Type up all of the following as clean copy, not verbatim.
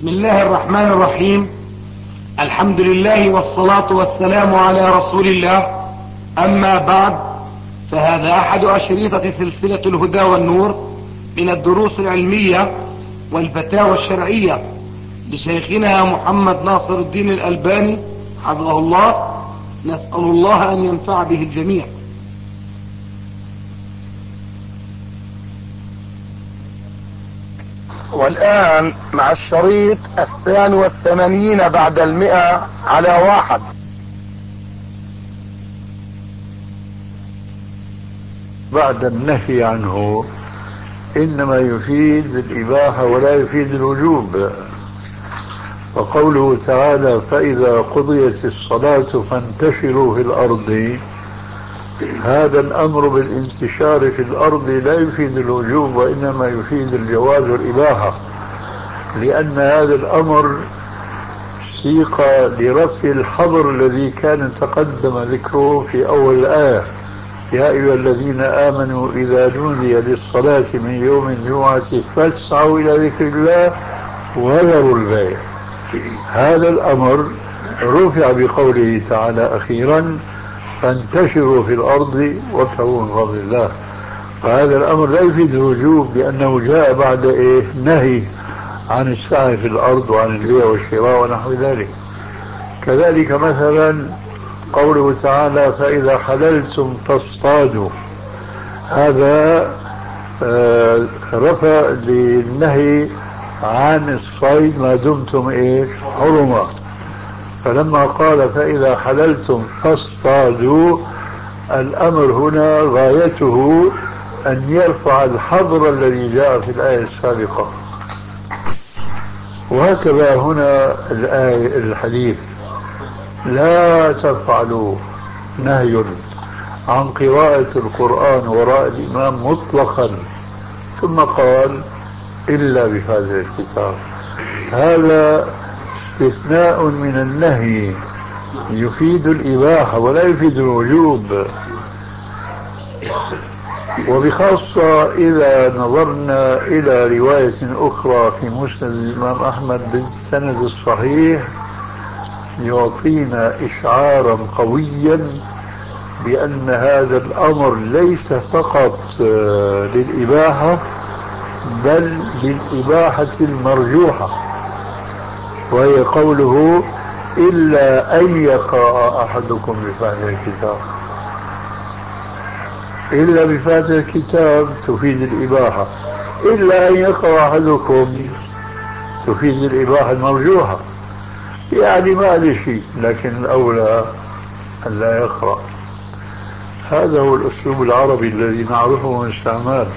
بسم الله الرحمن الرحيم. الحمد لله والصلاة والسلام على رسول الله. أما بعد، فهذا أحد أشريطة سلسلة الهدى والنور من الدروس العلمية والفتاوى الشرعية لشيخنا محمد ناصر الدين الألباني حفظه الله. نسأل الله أن ينفع به الجميع. والآن مع الشريط 82 بعد 100 على 1. بعد النهي عنه إنما يفيد الإباحة ولا يفيد الوجوب. وقوله تعالى: فإذا قضيت الصلاة فانتشروا في الأرض، هذا الأمر بالانتشار في الأرض لا يفيد الوجوب وإنما يفيد الجواز والإباحة، لأن هذا الأمر سيق لرفع الحظر الذي كان تقدم ذكره في أول الآية: يا أيها الذين آمنوا إذا نودي للصلاة من يوم الجمعة فاسعوا إلى ذكر الله وذروا البيع. هذا الأمر رفع بقوله تعالى أخيرا: فانتشروا في الأرض وابتغوا من فضل الله. فهذا الأمر لا يفيد الوجوب لأنه جاء بعد نهي عن السعي في الأرض وعن البيع والشراء ونحو ذلك. كذلك مثلا قوله تعالى: فإذا حللتم فاصطادوا، هذا رفع للنهي عن الصيد ما دمتم حرما. فلما قال فإذا حللتم فاصطادوا، الأمر هنا غايته أن يرفع الحظر الذي جاء في الآية السابقة. وهكذا هنا الآية الحديث: لا تفعلوا، نهي عن قراءة القرآن وراء الإمام مطلقا، ثم قال: إلا بفاتحة الكتاب. هذا استثناء من النهي يفيد الإباحة ولا يفيد الوجوب. وبخاصة إذا نظرنا إلى رواية أخرى في مسند الإمام أحمد بالسند الصحيح يعطينا إشعارا قويا بأن هذا الأمر ليس فقط للإباحة بل للإباحة المرجوحة، وهي قوله: إلا أن يقرأ أحدكم بفاتحة الكتاب. إلا بفاتحة الكتاب تفيد الإباحة، إلا أن يقرأ أحدكم تفيد الإباحة المرجوحة، يعني ما له شيء، لكن الأولى أن لا يقرأ. هذا هو الأسلوب العربي الذي نعرفه من استعمال.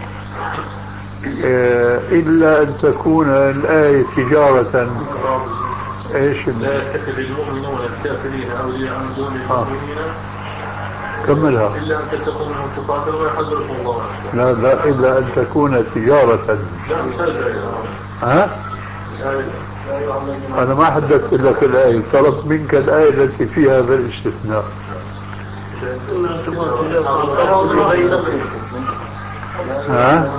إلا أن تكون الآية تجارة. إيش لا يتخذ المؤمنون الكافرين أولياء من دون المؤمنين. كملها. إلا أن تتقوا منهم تقاتل ويحذركم الله. لا إلا أن تكون تجارة. لا مش هذا. ها؟ أنا ما حددت لك الآية، طلبت منك الآية التي فيها هذا الاستثناء. ها؟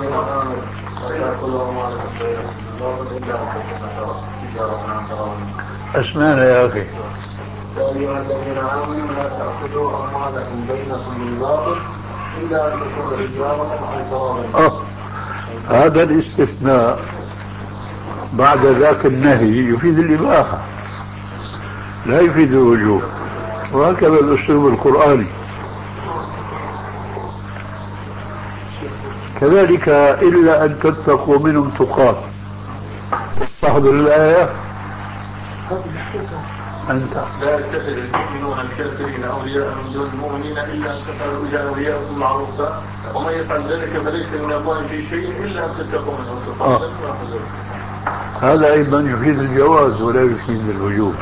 اسمعنا يا أخي. يا أيها الذين آمنوا لا تأخذوا أموالكم بينكم بالباطل إلا أن تكون تجارة عن تراض. هذا الاستثناء بعد ذاك النهي يفيد الإباحة لا يفيد الوجوب، وهكذا الأسلوب القرآني. كذلك إلا أن تتقوا منهم تقات. تحضر الآية أنت: لا يتخذ المؤمنون الكافرين أولياء من دون المؤمنين إلا أن تفعلوا إلى أولياءكم معروفا ومن يفعل ذلك فليس من الله في شيء إلا أن تتقوا منهم تقاتا ويحذركم. هذا أيضا يفيد الجواز ولا يفيد الوجوب.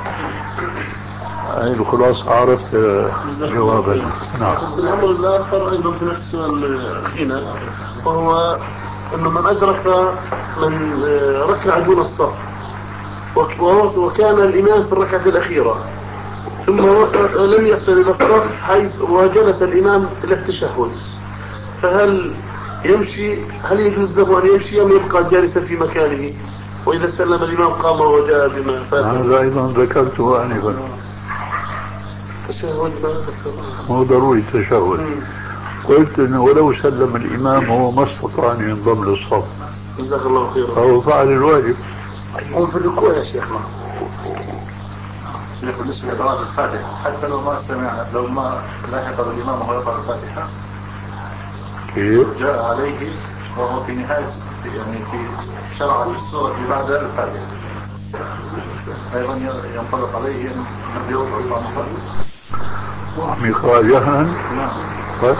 هذه الخلاصة، عرفت جوابا. نعم. الأمر الآخر أيضا في نفس السؤال هنا، وهو أنه من أدرك من ركع دون الصف وكان الإمام في الركعة الأخيرة ثم لم يصل إلى الصف حيث وجلس الإمام إلى التشهد، فهل يمشي؟ هل يجوز له أن يمشي أم يبقى جالسا في مكانه؟ وإذا سلم الإمام قام وجاء بما فات. هذا أيضا ذكرته آنفا. تشهد مو ضروري تشهد. قلت انه ولو سلم الامام هو ما استطاع ان ينضم للصف. جزاك الله خيرا. فهو فعل الواجب. هم في الركوع يا شيخنا. شيخ بالنسبة لقراءة الفاتحة حتى لو ما استمع لو ما لاحق الإمام وهو يقرأ الفاتحة كيف؟ جاء عليه وهو في نهاية يعني في شرع السورة اللي بعد الفاتحة أيضا ينطبق عليه أن يقرأ صامتا وعم يقرأ جهرا. نعم. طيب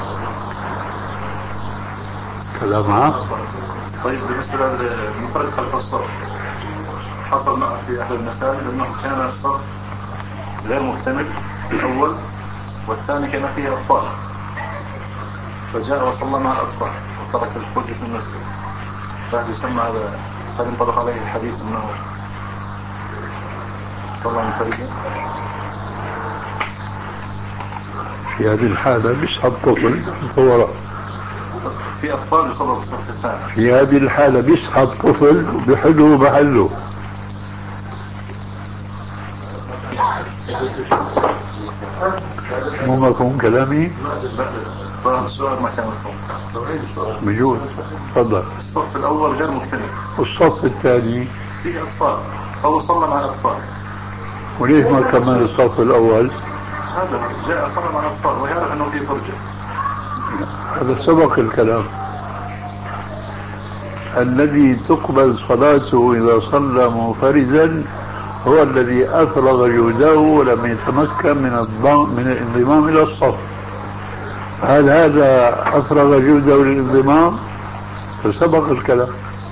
كلام عام. طيب بالنسبة للمنفرد خلف الصف حصل معه في أحد المساجد أنه كان الصف غير مكتمل الأول والثاني كان فيه أطفال فجاء وصلى مع الأطفال وترك الفرد في المسجد فهل يسمى هذا هل ينطبق عليه الحديث أنه صلى منفردا؟ في هذه الحالة بيسحب طفل وراء. في أطفال يصلوا في الصف الثاني. في هذه الحالة بيسحب طفل وبيحله محله. مو مفهوم كلامي؟ السؤال ما كان مفهوم. بجوز. تفضل. الصف الأول غير مكتمل والصف الثاني فيه أطفال فهو صلى مع الأطفال. وليش ما كمل الصف الأول؟ هذا جاء صلى مع الأطفال ويعرف أنه فيه فرجة. هذا سبق الكلام. الذي تقبل صلاته إذا صلى منفردا هو الذي أفرغ جهده ولم يتمكن من الانضمام إلى الصف. هل هذا أفرغ جهده للانضمام؟ فسبق الكلام.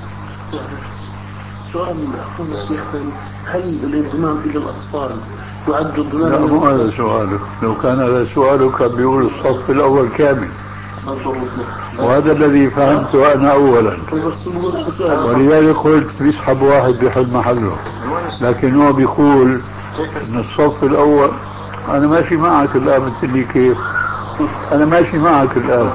سؤال أخونا الشيخ هل الانضمام إلى الأطفال يعد انضمام؟ لا مو هذا سؤالك. لو كان هذا سؤالك كان بيقول الصف الأول كامل وهذا الذي فهمته أنا أولا ولذلك قلت بيسحب واحد بيحل محله لكن هو بيقول إن الصف الأول. أنا ماشي معك الآن مثل لي كيف أنا ماشي معك الآن.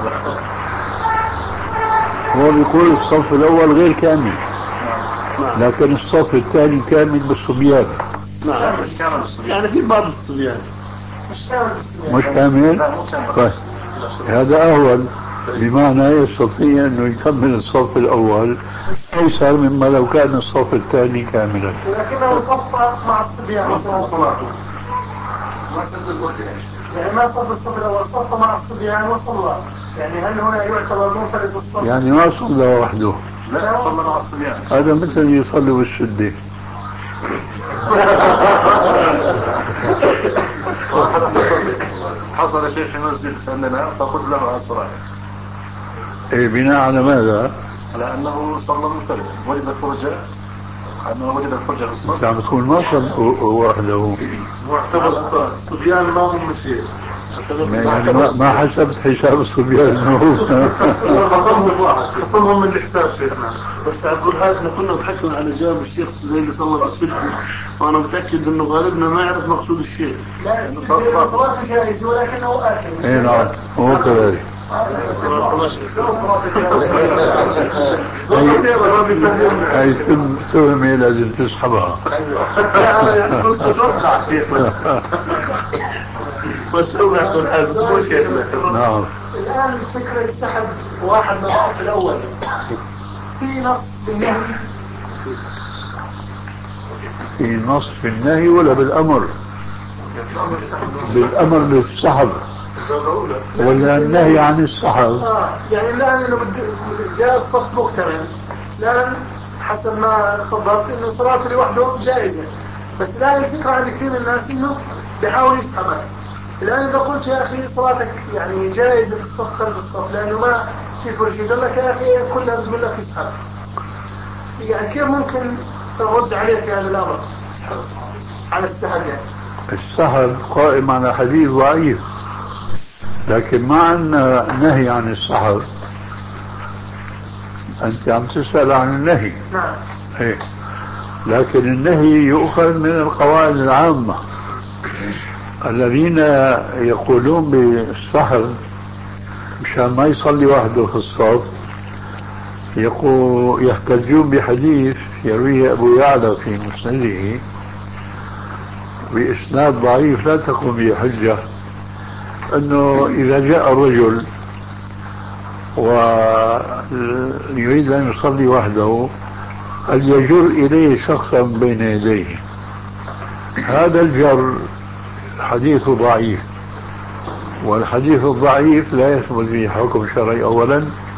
هو بيقول الصف الأول غير كامل لكن الصف الثاني كامل بالصبيان. نعم يعني في بعض الصبيان مش كامل. طيب هذا أول بمعنى يستطيع أنه يكمل الصف الأول أيسر مما لو كان الصف الثاني كاملا. لكنه صف مع الصبيان صلاته يعني ما صف الصف الأول صف مع الصبيان وصلى. يعني هل هنا يعتبر منفرد الصف؟ يعني ما صلى وحده. لا صلى مع الصبيان. هذا مثل يصلي بالشدة. حصل شيء في مسجد عندنا فقلت له على الصلاة. إيه بناء على ماذا؟ على أنه صلى منفردا وجد الفرجة أنه وجد الفرجة في الصف. يعني تكون ما صلى وحده. معتبر الصبيان ما هم شيء يعني ما حسبت حساب الصبيان خصمهم من الحساب شيخنا. بس أقول هذا كنا بحكنا على جاب الشيخ زي اللي صلى بالسجن وأنا متأكد إنه غالبنا ما يعرف مقصود الشيء. لا صلاة جائزة ولكنه آثم. إيه نعم هو كذلك. هاي تهمة لازم تسحبها. يعني كنت أتوقع شيخنا بس هو يقول حاسب مو شيخنا. نعم. الآن فكرة سحب واحد من الصف الأول في نص بالنهي. في نص في النهي ولا بالأمر؟ بالأمر بالسحب ولا النهي عن السحب؟ يعني الآن إنه جاء الصف مكتمل الآن حسب ما خبرت إنه صلاته لوحده جائزة. بس الآن الفكرة عند كثير من الناس إنه بيحاول يسحبها. الآن إذا قلت يا أخي صلاتك يعني جائزة في الصف خلف الصف لأنه ما في فرجة يقول لك يا أخي كلها بتقول لك اسحب. يعني كيف ممكن ترد عليه في هذا الأمر على السحب؟ يعني السحب قائم على حديث ضعيف لكن ما عندنا نهي عن السحب. أنت عم تسأل عن النهي. نعم. إيه. لكن النهي يؤخذ من القواعد العامة. الذين يقولون بالسحب مشان ما يصلي وحده في الصف يحتجون بحديث يرويه أبو يعلى في مسنده بإسناد ضعيف لا تقوم به حجة، أنه إذا جاء الرجل ويريد أن يصلي وحده فليجر إليه شخصا بين يديه. هذا الجر حديث ضعيف، والحديث الضعيف لا يثبت به حكم شرعي أولا،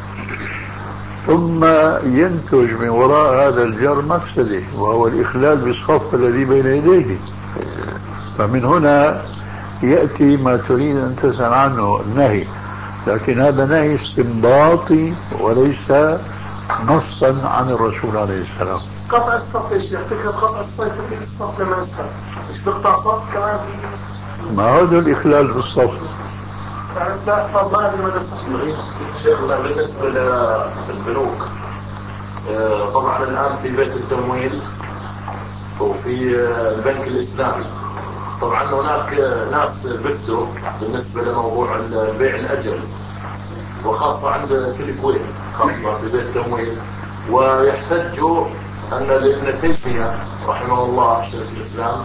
ثم ينتج من وراء هذا الجر مفسده وهو الإخلال بالصف الذي بين يديه. فمن هنا يأتي ما تريد أن تسأل عنه النهي، لكن هذا نهي استنباطي وليس نصا عن الرسول عليه السلام. قطع الصف يا شيخ، فكرة قطع الصف لما يسحب مش بيقطع صف كمان ما هذا الإخلال بالصف؟ لا طبعا ما نصح شيخنا بالنسبة للبنوك، طبعا الآن في بيت التمويل وفي البنك الإسلامي، طبعا هناك ناس بفتوا بالنسبة لموضوع البيع الأجل، وخاصة في الكويت، خاصة في بيت التمويل، ويحتجوا أن لابن تيمية رحمه الله شيخ الإسلام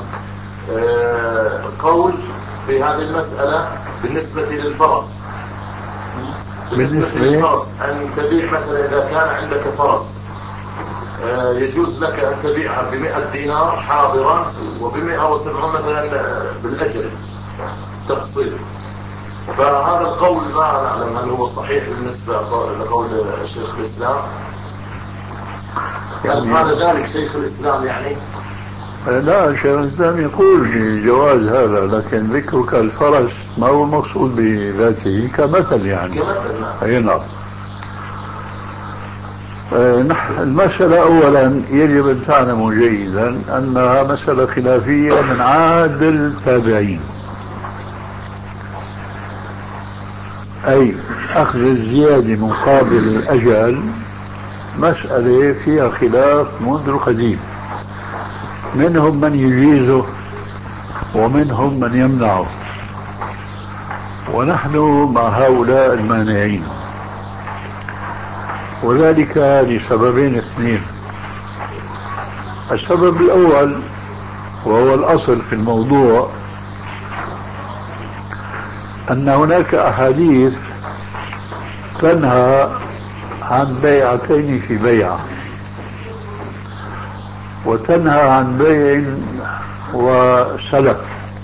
قول في هذه المسألة بالنسبة للفرس. بالنسبة للفرس أن تبيع مثلا إذا كان عندك فرس يجوز لك أن تبيعها ب100 دينار حاضرا وب170 مثلا بالأجل تقسيط. فهذا القول ما نعلم هل هو صحيح بالنسبة لقول شيخ الإسلام، هل قال ذلك شيخ الإسلام يعني؟ لا، شيخ الإسلام يقول بجواز هذا، لكن ذكرك الفرس ما هو مقصود بذاته كمثل يعني. كمثل نعم. أي نعم. المسألة أولا يجب أن تعلموا جيدا أنها مسألة خلافية من عهد التابعين، أي أخذ الزيادة مقابل الأجل مسألة فيها خلاف منذ القديم، منهم من يجيزه ومنهم من يمنعه، ونحن مع هؤلاء المانعين، وذلك لسببين اثنين. السبب الأول وهو الأصل في الموضوع أن هناك أحاديث تنهى عن بيعتين في بيعة، وتنهى عن بيع وسلف.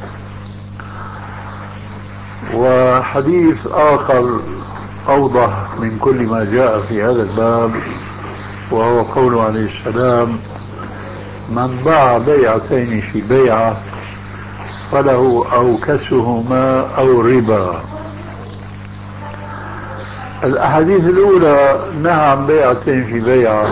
وحديث آخر أوضح من كل ما جاء في هذا الباب، وهو قوله عليه السلام: من باع بيعتين في بيعة فله أوكسهما أو ربا. الأحاديث الأولى نهى عن بيعتين في بيعة،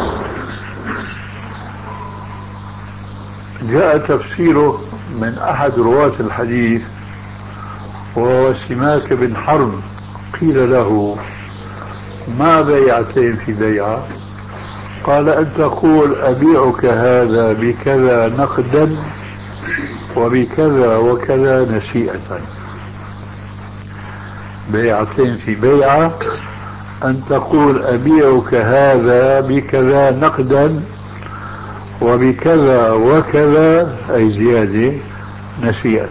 جاء تفسيره من أحد رواة الحديث وهو سماك بن حرب، قيل له: ما بيعتين في بيعة؟ قال: أن تقول أبيعك هذا بكذا نقدا وبكذا وكذا نسيئة. بيعتين في بيعة أن تقول أبيعك هذا بكذا نقدا وبكذا وكذا أي زيادة نسيئة.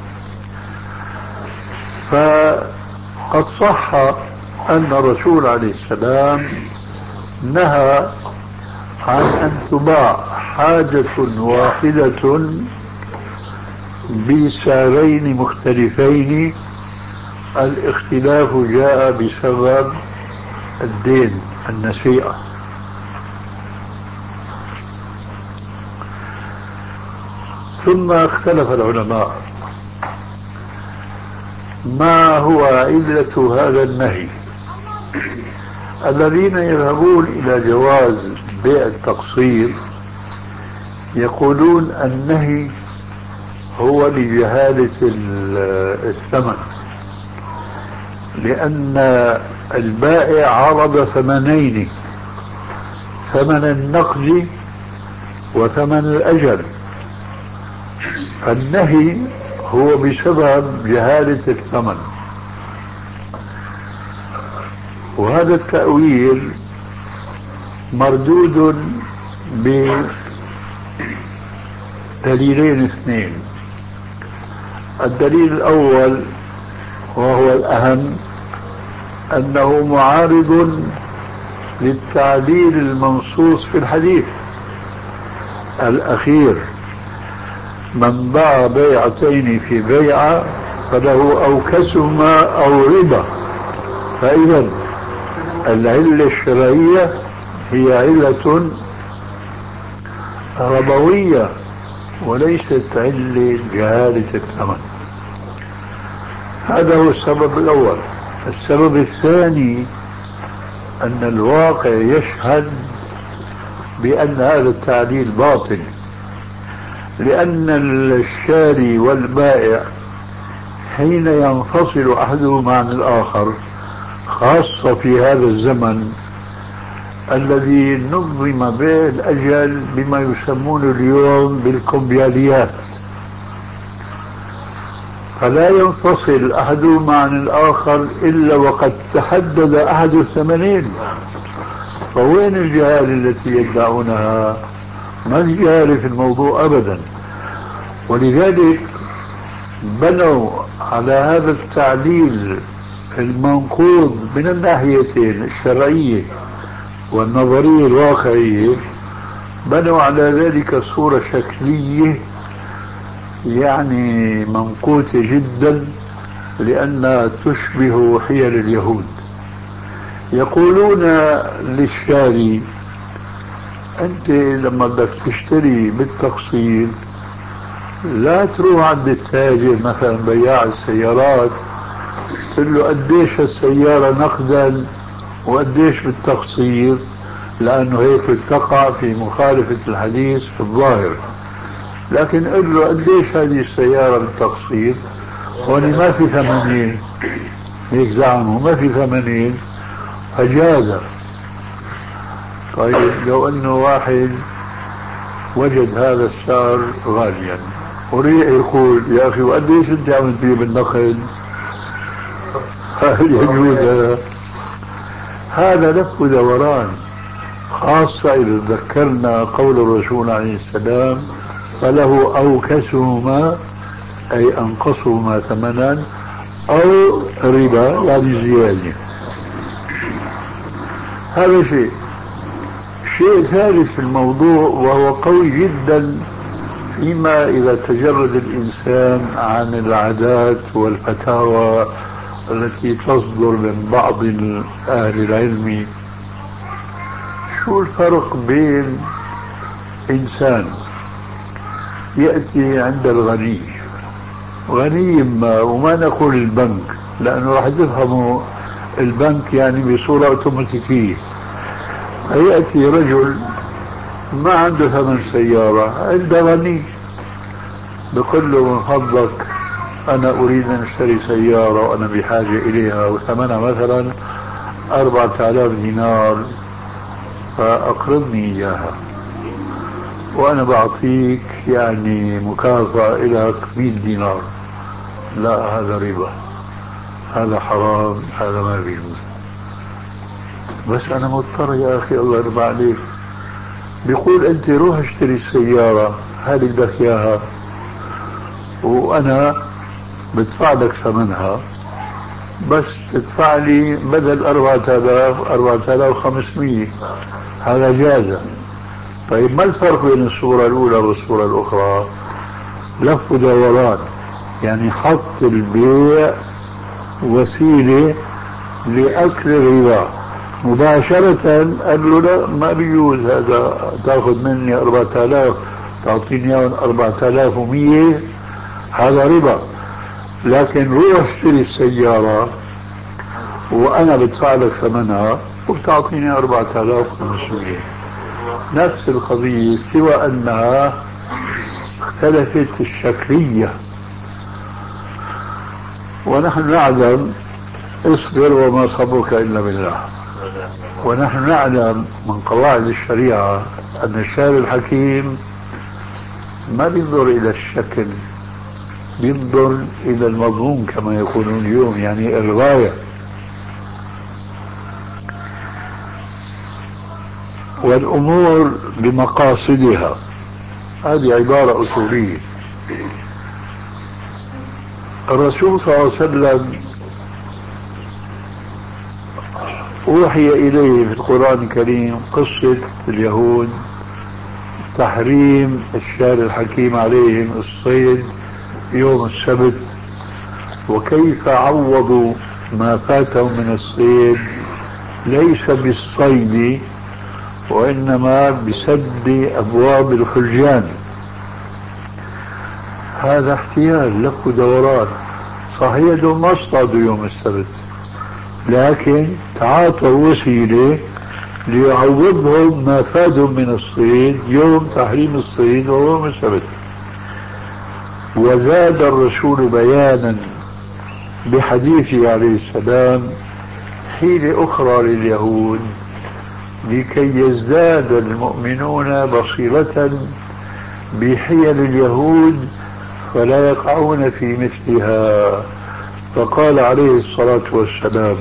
فقد صح أن الرسول عليه السلام نهى عن أن تباع حاجة واحدة بسعرين مختلفين، الاختلاف جاء بسبب الدين النسيئة. ثم اختلف العلماء ما هو علة هذا النهي. الذين يذهبون إلى جواز بيع التقسيط يقولون النهي هو لجهالة الثمن، لأن البائع عرض ثمنين: ثمن النقد وثمن الأجل، فالنهي هو بسبب جهالة الثمن. وهذا التأويل مردود بدليلين اثنين. الدليل الأول وهو الأهم أنه معارض للتعليل المنصوص في الحديث الأخير: من باع بيعتين في بيعة فله أوكسهما أو ربا. فإذا العلة الشرعية هي علة ربوية وليست علة جهالة الثمن. هذا هو السبب الأول. السبب الثاني أن الواقع يشهد بأن هذا التعليل باطل، لأن الشاري والبائع حين ينفصل أحدهما عن الآخر، خاصة في هذا الزمن الذي نظم به الأجل بما يسمون اليوم بالكمبياليات، فلا ينفصل أحدهما عن الآخر إلا وقد تحدد أحد الثمنين. فوين الجهالة التي يدعونها؟ ما في جهالة في الموضوع أبدا. ولذلك بنوا على هذا التعليل المنقوض من الناحيتين الشرعية والنظرية الواقعية، بنوا على ذلك صورة شكلية يعني منقوطة جدا، لأنها تشبه حيل اليهود. يقولون للشاري: أنت لما بدك تشتري بالتقسيط لا تروح عند التاجر مثلا بياع السيارات تقول له قديش السيارة نقدا وقديش بالتقسيط، لأنه هيك بتقع في مخالفة الحديث في الظاهر. لكن قل له قديش هذه السيارة بالتقسيط، هون ما في ثمانين، هيك زعموا ما في ثمانين، فجاز. طيب لو انه واحد وجد هذا السعر غاليا وريح يقول: يا اخي وقديش انت عم تبيع بالنقد؟ هل يجوز هذا؟ لف ودوران، خاصة إذا ذكرنا قول الرسول عليه السلام: فله أوكسهما، أي أنقصهما ثمنا، أو ربا يعني زيادة. هذا شيء ثالث في الموضوع وهو قوي جدا، فيما إذا تجرد الإنسان عن العادات والفتاوى التي تصدر من بعض أهل العلم. شو الفرق بين إنسان يأتي عند الغني، غني ما، وما نقول البنك لأنه راح تفهموا البنك يعني بصورة أوتوماتيكية، يأتي رجل ما عنده ثمن سيارة عند غني، بقول له: من فضلك أنا أريد أن أشتري سيارة وأنا بحاجة إليها وثمنها مثلا 4000 دينار، فأقرضني إياها وأنا بعطيك يعني مكافأة لك 100 دينار. لا، هذا ربا، هذا حرام، هذا ما بيجوز. بس أنا مضطر يا أخي، الله يرضى عليك. بيقول: أنت روح اشتري السيارة هذه بدك إياها وأنا بدفع لك ثمنها، بس تدفع لي بدل 4000 4500. هذا جاز. طيب ما الفرق بين الصورة الأولى والصورة الأخرى؟ لف ودوران، يعني حط البيع وسيلة لأكل الربا مباشرة. قال له: لا، ما بيجوز هذا، تأخذ مني 4000 تعطيني 4100، هذا ربا. لكن روح اشتري السيارة وأنا بدفع لك ثمنها وبتعطيني 4500، نفس القضية، سوى أنها اختلفت الشكلية. ونحن نعلم، اصبر وما صبرك إلا بالله، ونحن نعلم من قواعد الشريعة أن الشارع الحكيم ما بينظر إلى الشكل، بينظر إلى المضمون كما يقولون اليوم، يعني الغاية. والأمور بمقاصدها. هذه عبارة أصولية. الرسول صلى الله عليه وسلم أوحي إليه في القرآن الكريم قصة اليهود، تحريم الشارع الحكيم عليهم الصيد يوم السبت، وكيف عوضوا ما فاتهم من الصيد ليس بالصيد وإنما بسد أبواب الخلجان. هذا احتيال لف ودوران. صحيح ما اصطادوا يوم السبت، لكن تعاطوا وسيلة ليعوضهم ما فادهم من الصيد يوم تحريم الصيد وهو يوم السبت. وزاد الرسول بيانا بحديثه عليه السلام حيلة أخرى لليهود لكي يزداد المؤمنون بصيرة بحيل اليهود فلا يقعون في مثلها. فقال عليه الصلاة والسلام: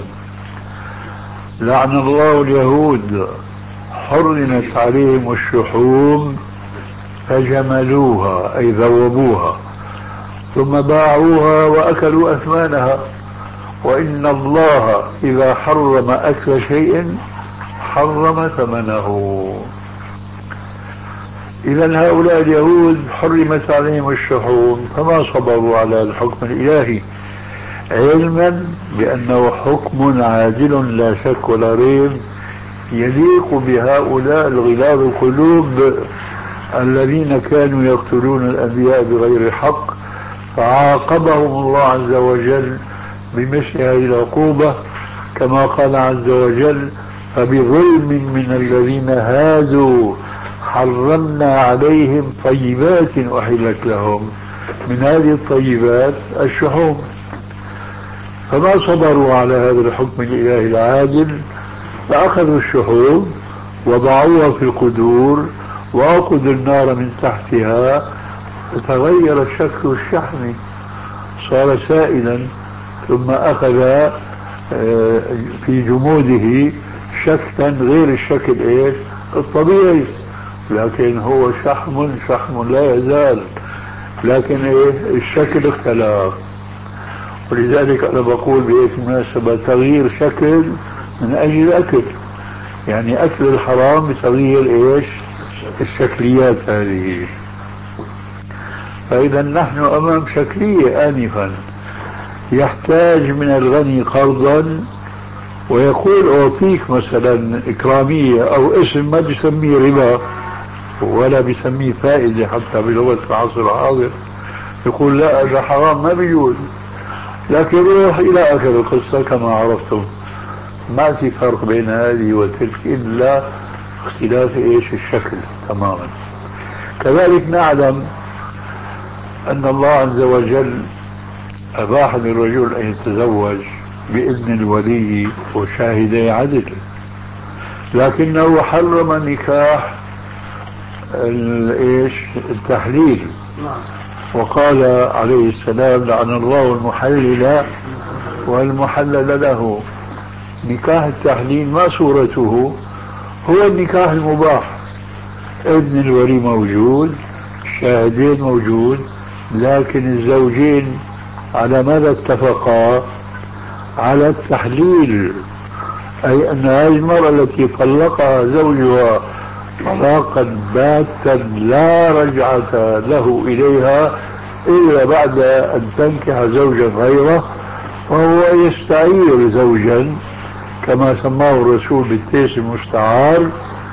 لعن الله اليهود حرمت عليهم الشحوم فجملوها أي ذوبوها ثم باعوها وأكلوا أثمانها، وإن الله إذا حرم أكل شيء حرم ثمنه. إذا هؤلاء اليهود حرمت عليهم الشحوم فما صبروا على الحكم الإلهي، علما بأنه حكم عادل لا شك ولا ريب يليق بهؤلاء الغلاظ القلوب الذين كانوا يقتلون الأنبياء بغير حق، فعاقبهم الله عز وجل بمثل هذه العقوبة، كما قال عز وجل: فبظلم من الذين هادوا حرمنا عليهم طيبات أحلت لهم. من هذه الطيبات الشحوم. فما صبروا على هذا الحكم الإلهي العادل، فأخذوا الشحوم وضعوها في القدور وأوقدوا النار من تحتها، فتغير شكل الشحم صار سائلا، ثم أخذ في جموده شكلا غير الشكل الطبيعي، لكن هو شحم لا يزال، لكن الشكل اختلف. ولذلك أنا بقول بهيك مناسبة تغيير شكل من أجل الأكل، يعني أكل الحرام بتغيير الشكليات هذه. فإذا نحن أمام شكلية آنفا، يحتاج من الغني قرضا ويقول أعطيك مثلا إكرامية أو اسم ما بيسميه ربا ولا بيسميه فائدة حتى بلغة العصر الحاضر، يقول لا هذا حرام ما بيجوز، لكن روح إلى آخر القصة كما عرفتم. ما في فرق بين هذه وتلك إلا اختلاف الشكل تماما. كذلك نعلم أن الله عز وجل أباح للرجل أن يتزوج بإذن الولي وشاهدي عدل، لكنه حرم نكاح التحليل، وقال عليه السلام: لعن الله المحلل والمحلل له. نكاح التحليل ما صورته؟ هو النكاح المباح، إذن الولي موجود، الشاهدين موجود، لكن الزوجين على ماذا اتفقا؟ على التحليل، أي أن هذه المرأة التي طلقها زوجها طلاقا باتا لا رجعة له إليها إلا بعد أن تنكح زوجا غيره، وهو يستعير زوجا كما سماه الرسول بالتيس المستعار،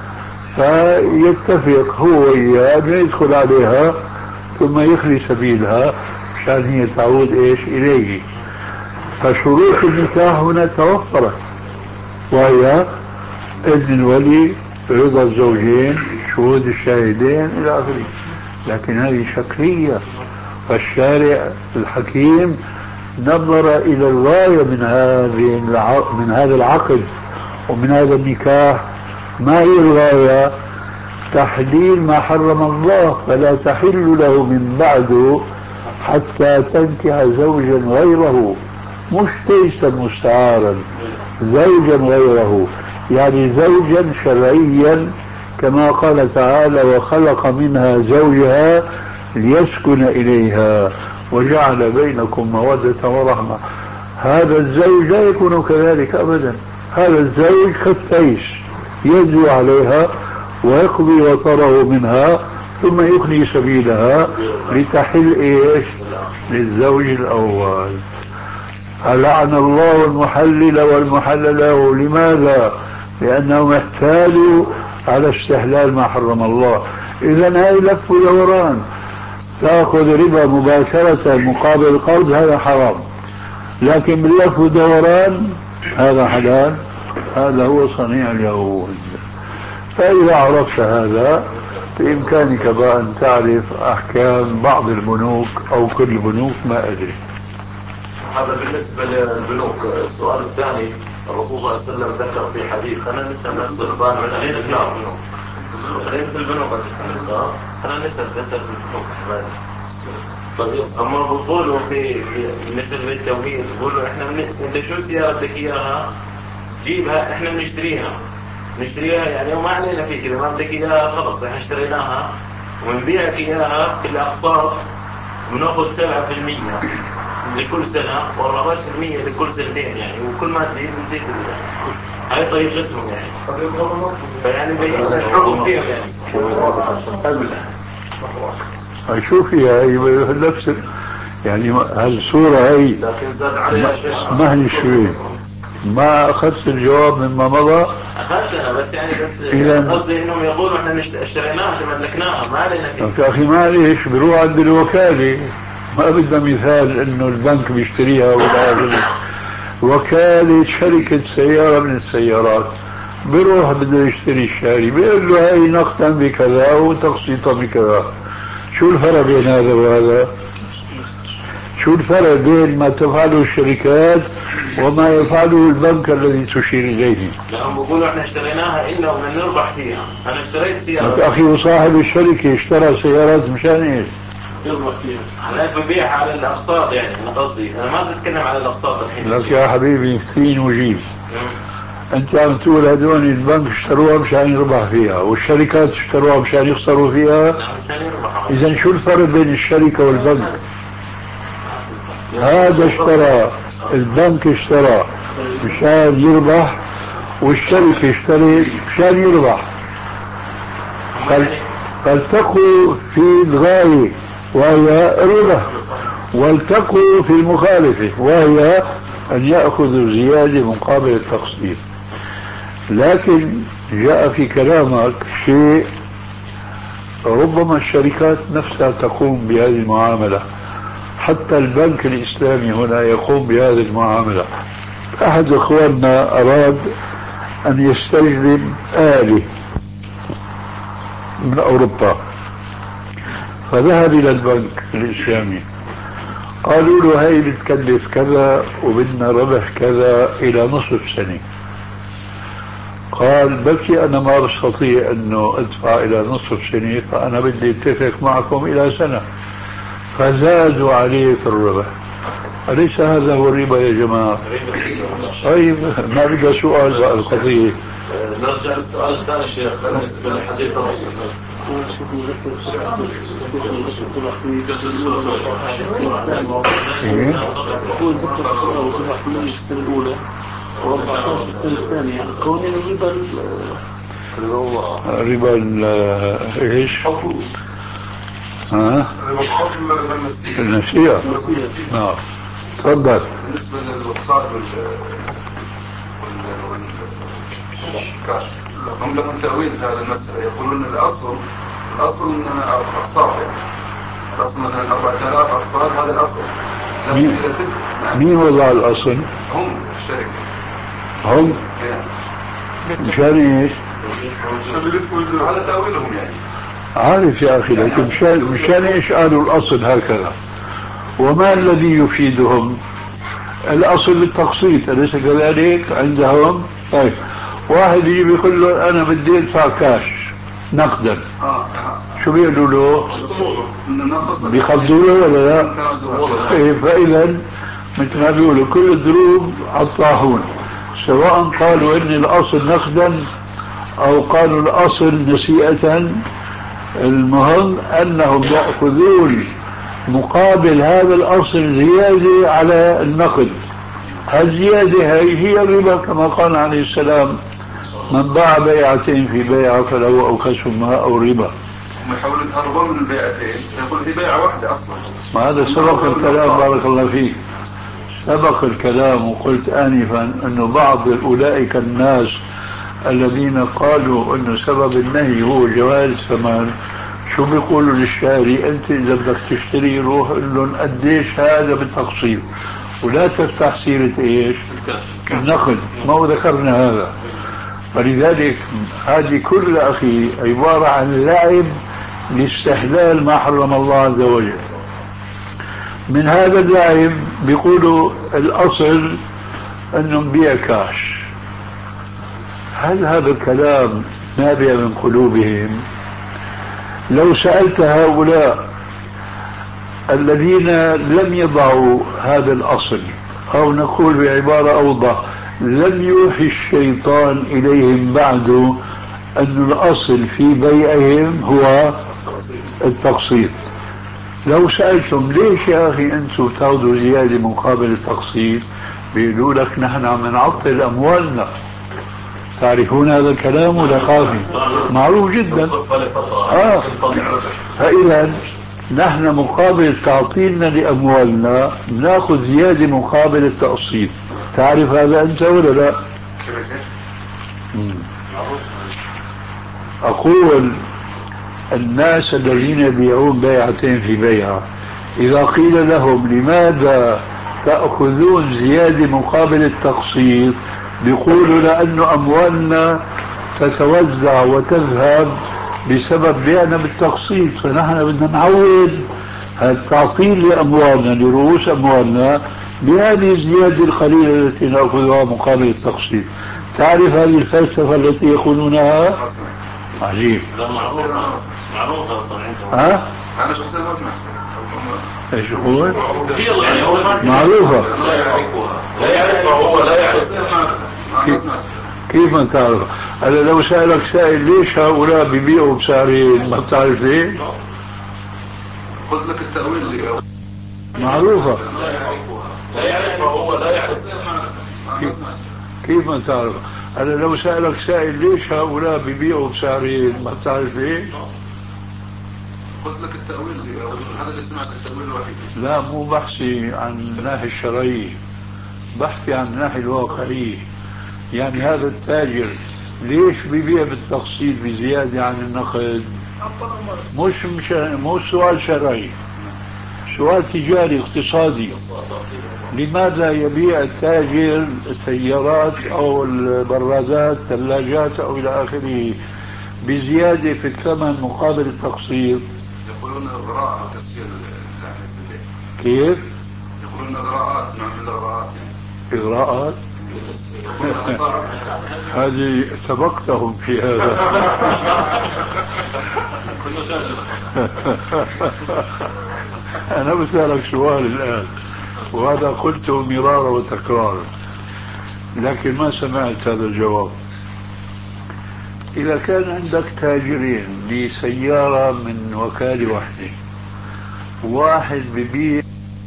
فيتفق هو وإياه أن يدخل عليها ثم يخلي سبيلها مشان هي تعود إليه. فشروط النكاح هنا توفرت، وهي إذن الولي، رضا الزوجين، شهود الشاهدين إلى آخره. لكن هذه شكلية، فالشارع الحكيم نظر إلى الغاية من هذا العقد ومن هذا النكاح. ما هي الغاية؟ تحليل ما حرم الله، فلا تحل له من بعده حتى تنكح زوجا غيره، مش تيسا مستعارا، زوجا غيره، يعني زوجا شرعيا كما قال تعالى وخلق منها زوجها ليسكن إليها وجعل بينكم مودة ورحمة. هذا الزوج لا يكون كذلك أبدا. هذا الزوج كالتيس يجري عليها ويقضي وطره منها ثم يخلي سبيلها لتحل إيش للزوج الأول. فلعن الله المحلل والمحلل له. لماذا؟ لأنهم احتالوا على استحلال ما حرم الله. إذن هاي لف ودوران. تأخذ ربا مباشرة مقابل القرض هذا حرام، لكن باللف ودوران هذا حلال. هذا هو صنيع اليهود. فإذا عرفت هذا بإمكانك بقى أن تعرف أحكام بعض البنوك أو كل البنوك، ما أدري. هذا بالنسبة للبنوك. السؤال الثاني، الرسول صلى الله عليه وسلم ذكر في حديث أنا نسأل الاستغفار من أهل النار. ليس البنوك أنا نسأل البنوك. أما بقولوا في مثل التمويل بقولوا إحنا أنت شو السيارة بدك إياها جيبها، إحنا نشتريها يعني وما علينا في كذا، ما بدك إياها خلص إحنا اشتريناها ونبيعك إياها في الأقساط ونأخذ 7% لكل سنة و14% لكل سنتين يعني، وكل ما تزيد هاي طريقتهم يعني. فيعني بيجب الحكم فيهم يعني. شو فيها هي نفس يعني هالصورة هي لكن زاد عليها شيء. ما هي شوي. ما أخذت الجواب مما مضى. أخذت أنا بس يعني قصدي إنهم يقولوا إحنا اشتريناها تملكناها ما علينا فيه. يا أخي معليش بروح عند الوكالة، ما بدنا مثال إنه البنك بيشتريها ولا وكالة شركة سيارة من السيارات بروح بده يشتري الشاري بيقول له هاي نقدا بكذا وتقسيطا بكذا. شو الفرق بين هذا وهذا؟ شو الفرق بين ما تفعله الشركات وما يفعله البنك الذي تشير إليه؟ لأنهم بيقولوا احنا اشتريناها إلا ومن نربح فيها. أنا اشتريت سيارة. يا أخي وصاحب الشركة اشترى سيارات مشان إيش؟ يربح فيها. أنا ببيعها على الأقساط يعني. أنا قصدي أنا ما بتكلم على الأقساط الحين. لك يا حبيبي سين وجيب. أنت عم تقول هدول البنك اشتروها مشان يربح فيها والشركات اشتروها مشان يخسروا فيها. مشان يربح. إذا شو الفرق بين الشركة والبنك؟ هذا اشترى، البنك اشترى مشان يربح والشركة اشترت مشان يربح. فالتقوا في الغاية وهي الربح، والتقوا في المخالفة وهي أن يأخذوا زيادة مقابل التقسيط. لكن جاء في كلامك شيء ربما الشركات نفسها تقوم بهذه المعاملة، حتى البنك الإسلامي هنا يقوم بهذه المعاملة. أحد إخواننا أراد أن يستجلب آلة من أوروبا، فذهب إلى البنك الإسلامي قالوا له هاي بتكلف كذا وبدنا ربح كذا إلى نصف سنة. قال بكي أنا ما أستطيع أنه أدفع إلى نصف سنة، فأنا بدي أتفق معكم إلى سنة، فزادوا عليه في الربح. أليس هذا هو الربا يا جماعة؟ طيب ما بقى سؤال بقى القضية. نرجع للسؤال الثاني شيخ بالنسبة لحديث الرسول. هو ذكر السؤال وطلع في السنة الأولى و14 السنة الثانية كون ربا ايش؟ ها؟ النسيئة. نعم تفضل. بالنسبة للوصال والكاش هم لهم تأويل في هذا المسألة. يقولون الأصل من أقساط يعني الأصل مثلا 4000 أقساط هذا الأصل. مين وضع الأصل؟ هم الشركة. هم؟ مشان ايش؟ هذا تأويلهم يعني. عارف يا أخي لكن مشان ايش قالوا الأصل هكذا؟ وما الذي يفيدهم؟ الأصل التقسيط أليس كذلك عندهم؟ طيب واحد يجي بيقول له أنا بدي أدفع كاش نقدا، شو بيقولوا له؟ بيخدوا له ولا لا؟ فإذا مثل ما بيقولوا كل الدروب على الطاحون، سواء قالوا إن الأصل نقدا أو قالوا الأصل نسيئة. المهم أنهم يأخذون مقابل هذا الأصل زيادة على النقد. هالزيادة هي الربا، كما قال عليه السلام: من باع بيعتين في بيعة فله أوكسهما أو ربا. هم يحاولوا يتهربوا من البيعتين، يقول هي بيعة واحدة أصلا. ما هذا سبق الكلام، بارك الله فيك، سبق الكلام. وقلت آنفا أنه بعض أولئك الناس الذين قالوا أنه سبب النهي هو جواز الثمن، شو بيقولوا للشاري؟ أنت إذا بدك تشتري روح قل لهم قديش هذا بالتقسيط، ولا تفتح سيرة إيش؟ النقد. ما ذكرنا هذا. فلذلك هذه كل أخي عبارة عن لعب لاستحلال ما حرم الله عز وجل. من هذا اللعب بيقولوا الأصل أنه نبيع كاش. هل هذا الكلام نابع من قلوبهم؟ لو سألت هؤلاء الذين لم يضعوا هذا الأصل، أو نقول بعبارة أوضح: لم يوحي الشيطان إليهم بعد أن الأصل في بيعهم هو التقسيط، لو سألتم ليش يا أخي أنتم تاخذوا زيادة مقابل التقسيط، بيقولوا لك نحن عم نعطل أموالنا. تعرفون هذا الكلام ولا خافي؟ معروف جدا. فإذا نحن مقابل تعطيلنا لأموالنا ناخذ زيادة مقابل التقسيط. تعرف هذا أنت ولا لا؟ أقول الناس الذين يبيعون بيعتين في بيعة، إذا قيل لهم لماذا تأخذون زيادة مقابل التقسيط، بيقولوا لأن أموالنا تتوزع وتذهب بسبب بيعنا بالتقسيط، فنحن بدنا نعوض التعطيل لأموالنا لرؤوس أموالنا بهذه الزيادة القليلة التي نأخذها مقابل التقسيط. تعرف هذه الفلسفة التي يقولونها؟ عجيب. معروفة ها؟ أنا شخصيا ما سمعت. ايش يقول؟ يعني هو معروفة. لا يعرفها هو لا يعرف. كيف ما تعرف؟ أنا لو سألك سائل ليش هؤلاء بيبيعوا بسعرين، ما بتعرف ليه؟ قلت لك التأويل اللي معروفة. لا يعرفها هو لا يعرف. كيف ما تعرف؟ أنا لو سألك سائل ليش هؤلاء بيبيعوا بسعرين، ما بتعرف ليه؟ قلت لك التأويل اللي هذا اللي سمعت، التأويل الوحيد. لا، مو بحثي عن الناحية الشرعية، بحثي عن الناحية الواقعية. يعني هذا التاجر ليش بيبيع بالتقسيط بزيادة عن النقد؟ مو سؤال شرعي، سؤال تجاري اقتصادي. لماذا يبيع التاجر السيارات أو البرادات ثلاجات أو إلى آخره بزيادة في الثمن مقابل التقسيط؟ يقولون إغراء أو تسهيل. كيف؟ يقولون إغراءات، نوع من الإغراءات. إغراءات؟ هذه سبقتهم في هذا. أنا بسألك سؤال الآن، وهذا قلته مرارا وتكرارا، لكن ما سمعت هذا الجواب. إذا كان عندك تاجرين لسيارة من وكالة واحدة، واحد ببيع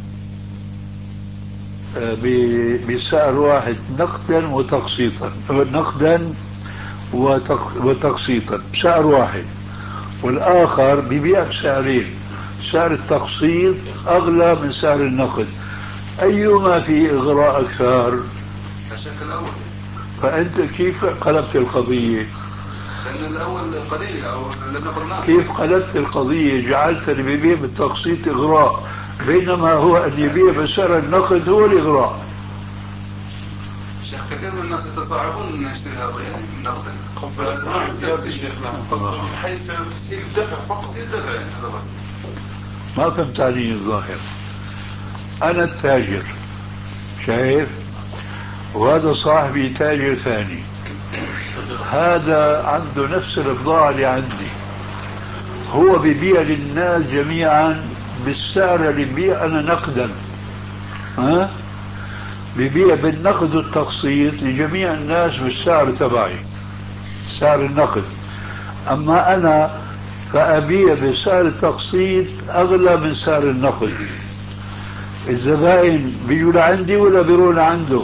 بسعر واحد نقدا وتقسيطا، نقدا وتقسيطا بسعر واحد، والآخر ببيع بسعرين، سعر التقسيط أغلى من سعر النقد، أيما في إغراء أكثر؟ الشكل الأول. فأنت كيف قلبت القضية؟ لأن الأول قليل أو الذي قلناه. كيف قلبت القضية؟ جعلت اللي بيبيع بالتقسيط إغراء، بينما هو أن يبيع بسعر النقد هو الإغراء. شيخ كثير من الناس يتصاعبون أن يشتري هذا يعني نقدا. من حيث تسهيل الدفع فقط. تسهيل الدفع يعني هذا بس. ما فهمت علي الظاهر. أنا التاجر، شايف؟ وهذا صاحبي تاجر ثاني، هذا عنده نفس البضاعة اللي عندي، هو بيبيع للناس جميعا بالسعر اللي بيبيع أنا نقدا، ها؟ بيبيع بالنقد والتقسيط لجميع الناس بالسعر تبعي، بسعر النقد. أما أنا فأبيع بسعر التقسيط أغلى من سعر النقد. الزبائن بيجوا لعندي ولا بيروحوا لعنده؟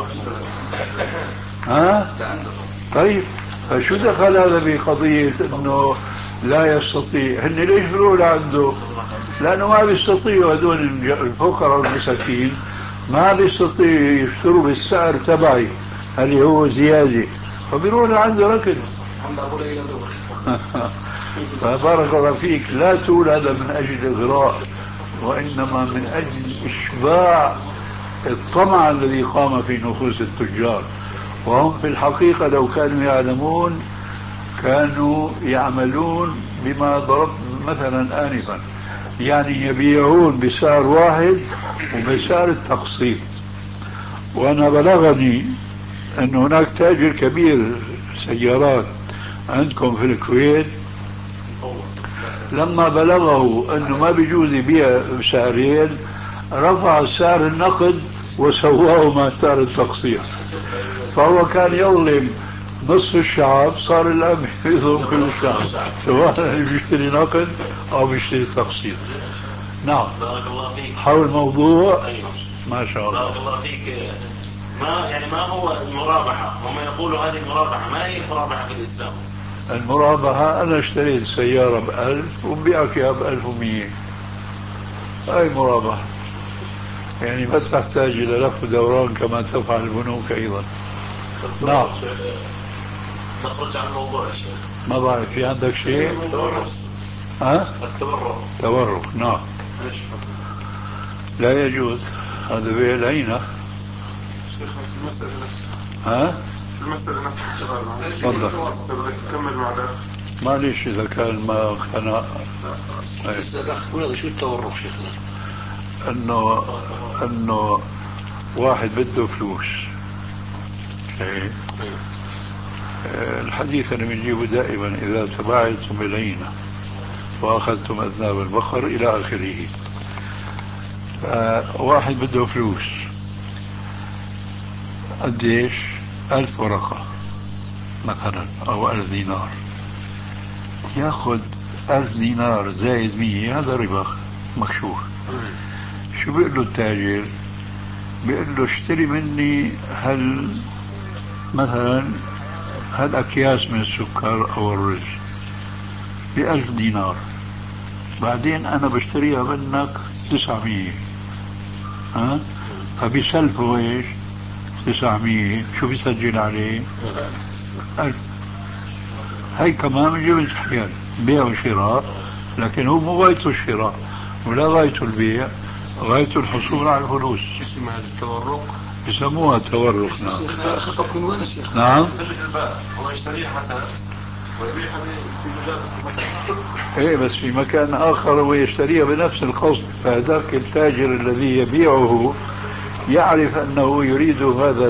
ها؟ طيب فشو دخل هذا بقضية انه لا يستطيع؟ هن ليش بيروحوا لعنده؟ لانه ما بيستطيعوا هذول الفقراء والمساكين ما بيستطيعوا يشتروا بالسعر تبعي اللي هو زيادة، فبيروحوا لعنده ركن. فبارك الله فيك، لا تقول هذا من اجل اغراء، وانما من اجل اشباع الطمع الذي قام في نفوس التجار. وهم في الحقيقة لو كانوا يعلمون كانوا يعملون بما ضربت مثلا آنفا، يعني يبيعون بسعر واحد وبسعر التقسيط. وأنا بلغني أن هناك تاجر كبير سيارات عندكم في الكويت لما بلغه أنه ما بيجوز يبيع بسعرين رفع سعر النقد وسواه مع سعر التقسيط، فهو كان يظلم نصف الشعب، صار الآن يظلم كل الشعب سواء بيشتري نقد أو بيشتري تقسيط. نعم. بارك الله فيك. حول الموضوع. أيوة. ما شاء الله. بارك الله فيك. ما هو المرابحة؟ هم يقولوا هذه المرابحة، ما هي المرابحة في الإسلام؟ المرابحة أنا اشتريت سيارة ب1000 وبيعك إياها ب1100، هاي مرابحة، يعني ما تحتاج إلى لف ودوران كما تفعل البنوك أيضا. نعم. نخرج عن الموضوع يا شيخ. ما بعرف في عندك شيء؟ ها؟ التورق. نعم. لا يجوز، هذا بيع العينة. شيخنا في المسألة نفسها. ها؟ في المسألة نفسها. تفضل. بدك تكمل معنا. معليش إذا كان ما اقتنع. شو التورق شيخنا؟ انه واحد بده فلوس. ايه. الحديث اللي بنجيبه دائما اذا تباعدتم بالعينة واخذتم اذناب البقر الى اخره. واحد بده فلوس قديش؟ 1000 ورقة مثلا او 1000 دينار، ياخذ 1000 دينار زائد 100، هذا ربا مكشوف. شو بيقول له التاجر؟ بيقول له اشتري مني مثلا هالأكياس من السكر أو الرز ب1000 دينار، بعدين أنا بشتريها منك 900. ها؟ فبيسلفه ايش؟ 900. شو بيسجل عليه؟ 1000. هاي كمان من جبل حيال بيع وشراء، لكن هو مو غايته الشراء ولا غايته البيع، غايته الحصول على الفلوس. اسمها التورق، يسموها التورق. نعم. خطب من وين يا شيخ؟ نعم. هو يشتريها مثلا ويبيعها في مكان. ايه بس في مكان اخر هو يشتريها بنفس القصد، فهذاك التاجر الذي يبيعه يعرف انه يريد هذا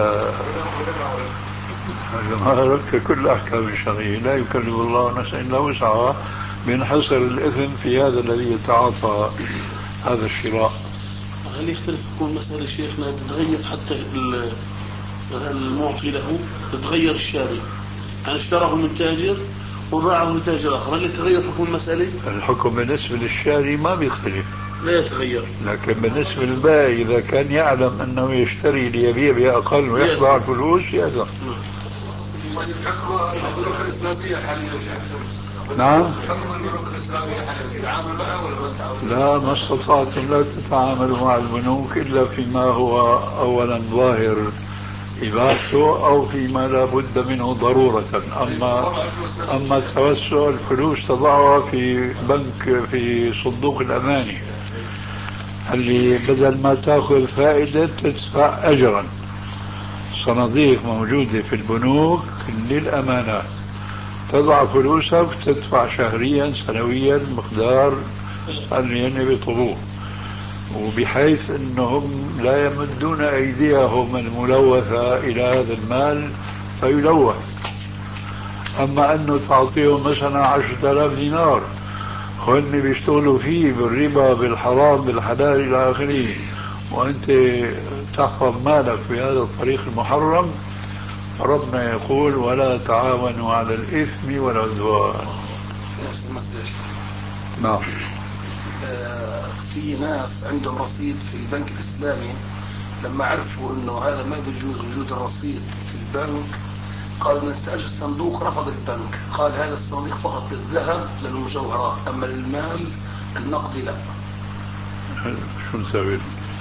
كل احكام الشرعيه، لا يكلف الله نفسا الا وسعها، بينحصر الاثم في هذا الذي يتعاطى هذا الشراء. هل يختلف حكم المسألة شيخنا؟ تتغير حتى المعطي له، تتغير الشاري، يعني اشتراه من تاجر وباعه لتاجر آخر، هل يتغير حكم المسألة؟ الحكم بالنسبة للشاري ما بيختلف، لا يتغير، لكن بالنسبة للبائع إذا كان يعلم أنه يشتري ليبيع بأقل ويحصل على الفلوس يأذن. البنوك الإسلامية حاليا نعم. حكم البنوك الإسلامية حاليا تتعامل معها ولا ما تتعامل؟ لا، ما استطعتم لا تتعاملوا مع البنوك إلا فيما هو أولا ظاهر إباحته أو فيما لا بد منه ضرورة. أما التوسع الفلوس تضعها في بنك في صندوق الأماني اللي بدل ما تأخذ فائدة تدفع أجرا. صناديق موجودة في البنوك للأمانات، تضع فلوسك تدفع شهريا سنويا مقدار اللي بيطلبوه، وبحيث أنهم لا يمدون أيديهم الملوثة إلى هذا المال فيلوث. أما أنه تعطيهم مثلا 10,000 دينار وهن بيشتغلوا فيه بالربا بالحرام بالحلال إلى آخره، وأنت تحفظ مالك بهذا الطريق المحرم، ربنا يقول ولا تعاونوا على الإثم والعدوان. نفس المسألة. نعم. في ناس عندهم رصيد في البنك الإسلامي، لما عرفوا انه هذا ما بيجوز وجود الرصيد في البنك قالوا نستأجر صندوق. رفض البنك، قال هذا الصندوق فقط للذهب للمجوهرات، اما المال النقدي لا. شو نسوي؟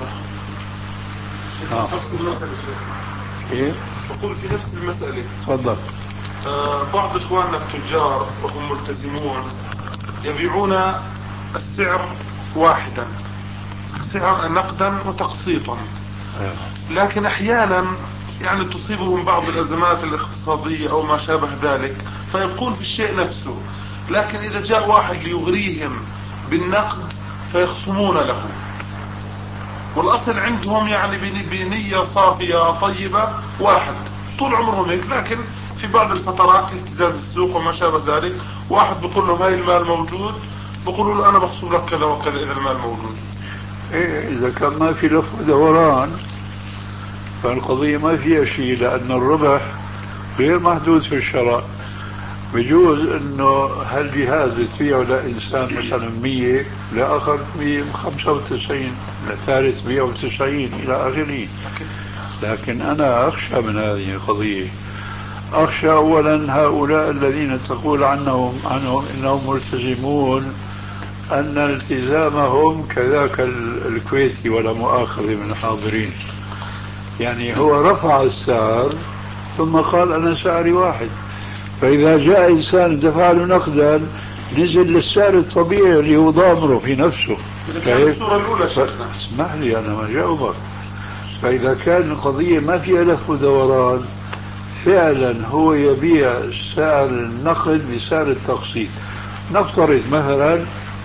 نفس المسألة ايه؟ أقول في نفس المسألة. تفضل. بعض إخواننا التجار وهم ملتزمون يبيعون السعر واحدا، سعر نقدا وتقسيطا، لكن أحيانا يعني تصيبهم بعض الأزمات الاقتصادية أو ما شابه ذلك فيبقون في الشيء نفسه، لكن إذا جاء واحد ليغريهم بالنقد فيخصمون له، والأصل عندهم يعني بنية صافية طيبة واحد طول عمرهم هيك، لكن في بعض الفترات اهتزاز السوق وما شابه ذلك واحد بيقول لهم هاي المال موجود، بيقولوا له أنا بخصم لك كذا وكذا إذا المال موجود. إيه إذا كان ما في لف ودوران فالقضية ما فيها شيء، لأن الربح غير محدود في الشراء. بجوز انه هالجهاز تبيعه لانسان مثلا 100، لاخر 195، لثالث 190 الى اخره. لكن انا اخشى من هذه القضية. اخشى اولا هؤلاء الذين تقول عنهم انهم ملتزمون، ان التزامهم كذاك الكويتي ولا مؤاخذة من الحاضرين، يعني هو رفع السعر ثم قال انا سعري واحد، فإذا جاء إنسان دفع له نقدا نزل للسعر الطبيعي اللي هو ضامره في نفسه. إذا كانت الصورة الأولى اسمح لي أنا ما جاوبك. فإذا كان القضية ما فيها لف ودوران فعلا هو يبيع سعر النقد بسعر التقسيط. نفترض مثلا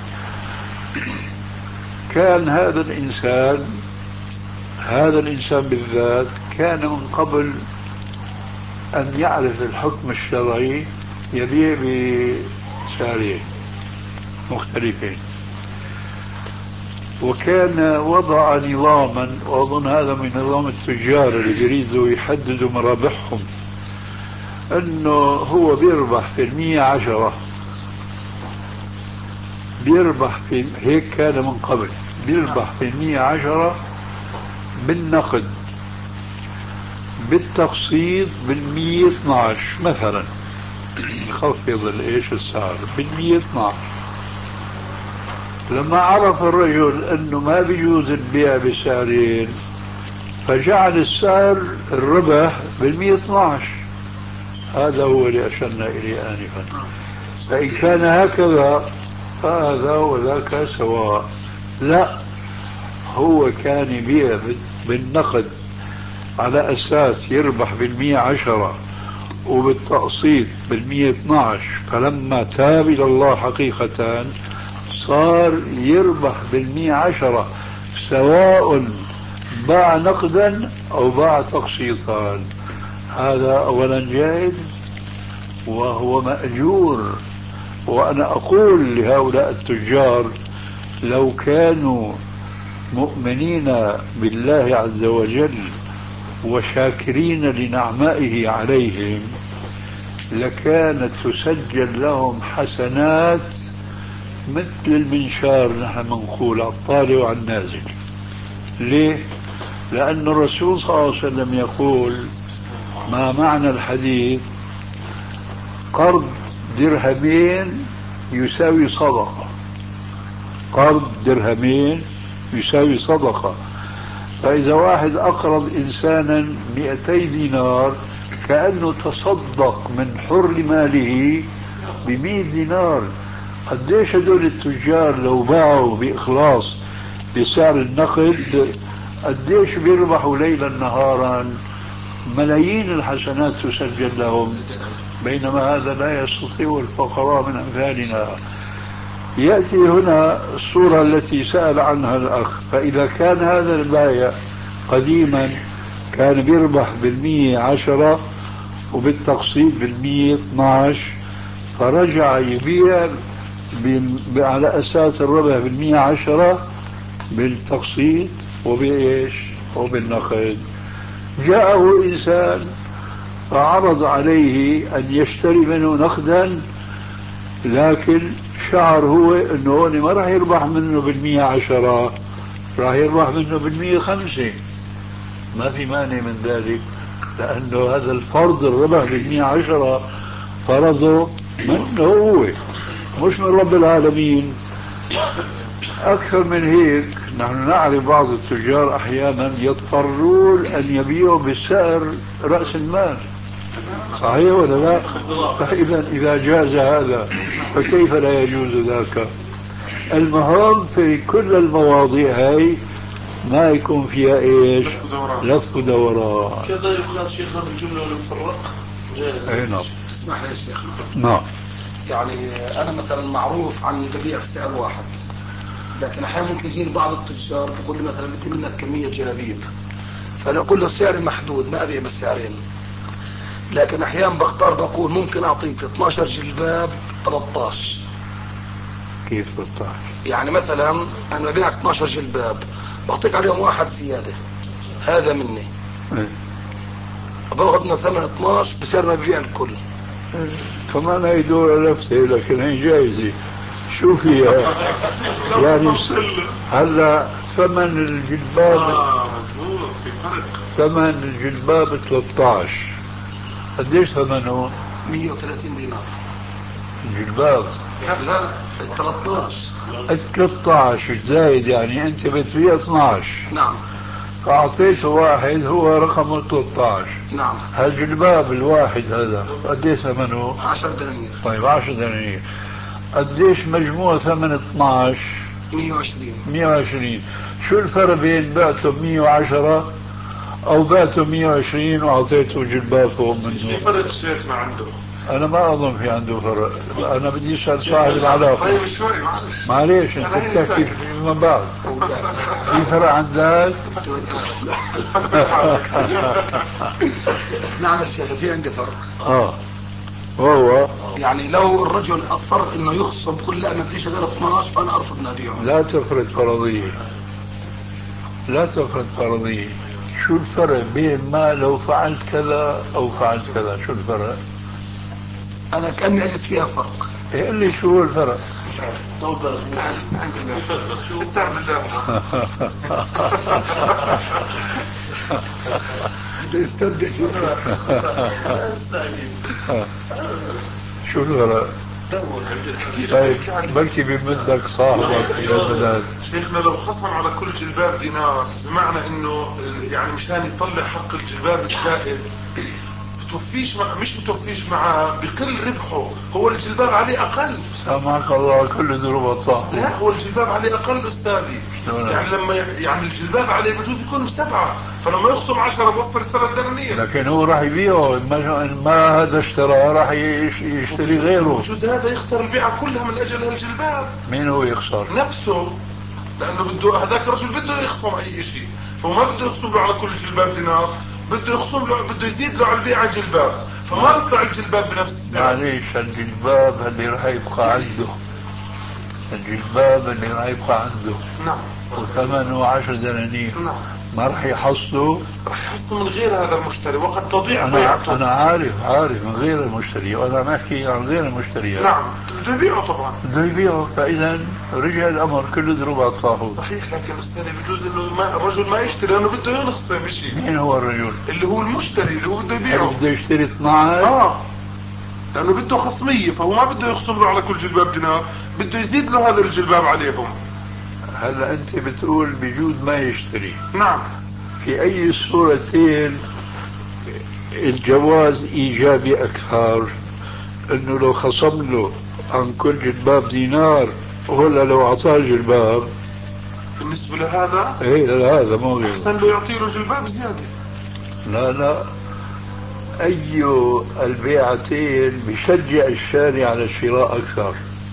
كان هذا الإنسان بالذات كان من قبل أن يعرف الحكم الشرعي يبيع بسعرين مختلفين، وكان وضع نظاما، وأظن هذا من نظام التجار اللي يريدوا يحددوا مرابحهم، أنه هو بيربح في 110، بيربح في هيك كان من قبل، بيربح في 110 بالنقد، بالتقسيط 112 مثلا، يخفض السعر 112. لما عرف الرجل انه ما بيجوز البيع بسعرين فجعل السعر الربح 112. هذا هو اللي اشرنا اليه انفا. فان كان هكذا فهذا وذاك سواء. لا، هو كان يبيع بالنقد على أساس يربح 110 وبالتقسيط 112، فلما تاب إلى الله حقيقة صار يربح 110 سواء باع نقدا أو باع تقسيطا. هذا أولا جائز وهو مأجور. وأنا أقول لهؤلاء التجار لو كانوا مؤمنين بالله عز وجل وشاكرين لنعمائه عليهم لكانت تسجل لهم حسنات مثل المنشار نحن منقول على الطالع وعلى النازل. ليه؟ لأن الرسول صلى الله عليه وسلم يقول ما معنى الحديث قرض درهمين يساوي صدقة، قرض درهمين يساوي صدقة. فإذا واحد أقرض إنسانا 200 دينار كأنه تصدق من حر ماله ب100 دينار. قديش هدول التجار لو باعوا بإخلاص بسعر النقد قديش بيربحوا ليلا نهارا، ملايين الحسنات تسجل لهم، بينما هذا لا يستطيع الفقراء من أمثالنا. يأتي هنا الصورة التي سأل عنها الأخ. فإذا كان هذا البائع قديما كان بيربح 110 وبالتقسيط 112 فرجع يبيع على أساس الربح 110 بالتقسيط وبإيش وبالنقد. جاءه إنسان فعرض عليه أن يشتري منه نقدا، لكن شعر هو أنه هون ما راح يربح منه بالمية 10، راح يربح منه بالمية 5. ما في مانع من ذلك، لأنه هذا الفرض الربح بالمية 10 فرضه منه هو مش من رب العالمين. أكثر من هيك نحن نعرف بعض التجار أحيانا يضطرون أن يبيعوا بالسعر رأس المال، صحيح ولا لا؟ إذا جاز هذا فكيف لا يجوز ذاك؟ المهم في كل المواضيع هاي ما يكون فيها ايش؟ لف ودوران. كذا يقال شيخنا بالجملة والمفرق جائز. اي نعم. اسمح لي يا شيخنا. نعم. يعني انا مثلا معروف عني ببيع بسعر واحد، لكن احيانا ممكن يجيني بعض التجار بيقول لي مثلا بدي منك كمية جلابيب، فانا اقول له سعري محدود ما ابيع بالسعرين، لكن احيانا بختار بقول ممكن اعطيك 12 جلباب 13. كيف 13؟ يعني مثلا انا ببيعك 12 جلباب بعطيك عليهم واحد زيادة، هذا مني. باخذ من ثمن 12 بسعر ما ببيع الكل. كمان هي دورة لفتة، لكن هي جايزة. شو فيها؟ يعني هلا ثمن الجلباب مظبوط، في فرق. ثمن الجلباب 13 قديش ثمنه؟ 130 دينار. الجلباب؟ لا 13. ال 13 زايد، يعني انت بتبيع 12. نعم. فأعطيته واحد هو رقمه 13. نعم. هالجلباب الواحد هذا قديش ثمنه؟ 10 دنانير. طيب 10 دنانير. قديش مجموع ثمن 12؟ 120. 120. شو الفرق بين بعته 110 او بعته 120 واعطيته جلباب فوق منه؟ في فرق شيخنا عنده. انا ما اظن في عنده فرق، انا بدي اسال صاحب العلاقه. طيب شوي معليش انت بتحكي فيما بعد. في فرق عندك؟ نعم يا شيخ في عندي فرق. وهو يعني لو الرجل اصر انه يخصم كل لا ما فيش غير 12 فانا ارفض ان ابيعه. لا تفرض فرضيه، لا تفرض فرضيه. شو الفرق بين ما لو فعلت كذا او فعلت كذا؟ شو الفرق؟ انا كاني اجد فيها فرق. قل لي شو هو الفرق؟ استعمل الله. بده يستبدأ شيء. شو الفرق؟ طيب بلكي بمدك صاحبك الى البلاد. شيخنا لو خصم على كل جلباب دينار، بمعنى انه يعني مشان يطلع حق الجلباب الزائد بتوفيش مش بتوفيش معاه، بقل ربحه. هو الجلباب عليه اقل. سامحك الله كل ذنوب الطاعة. لا هو الجلباب عليه اقل استاذي. يعني لما يعني الجلباب عليه بجوز يكون ب7، فلما يخصم 10 بوفر 3 دنانير. لكن هو راح يبيعه، ما هذا اشتراه راح يشتري غيره. بجوز هذا يخسر البيعة كلها من اجل هالجلباب. مين هو يخسر؟ نفسه، لانه بده هذاك الرجل بده يخصم اي شيء، فهو ما بده يخصم له على كل جلباب دينار، بده يخصم له، بده يزيد له على البيعة جلباب، فما بيطلع الجلباب بنفس السعر. معليش الجلباب اللي راح يبقى عنده، الجلباب اللي راح يبقى عنده نعم وثمنه 10 دنانير، نعم ما راح يحصله؟ راح يحصله من غير هذا المشتري وقد تضيع بيعته. انا عارف من غير المشتري، وانا بحكي عن غير المشتري. نعم بده يبيعه طبعا، بده يبيعه، فاذا رجع الامر كله ضرب على الطاحون. صحيح. لكن استاذي بجوز انه الرجل ما يشتري لانه بده ينخصم شيء. مين هو الرجل؟ اللي هو المشتري اللي هو بده يبيعه. بده يشتري 12. لانه بده خصميه، فهو ما بده يخصم له على كل جلباب دينار، بده يزيد له هذا الجلباب عليهم. هلا انت بتقول بجوز ما يشتري. نعم. في اي صورتين الجواز ايجابي اكثر؟ انه لو خصم له عن كل جلباب دينار، ولا لو اعطاه جلباب؟ بالنسبة لهذا ايه لهذا مو غير. احسن له يعطي له جلباب زيادة. لا اي البيعتين بشجع الشاري على الشراء اكثر؟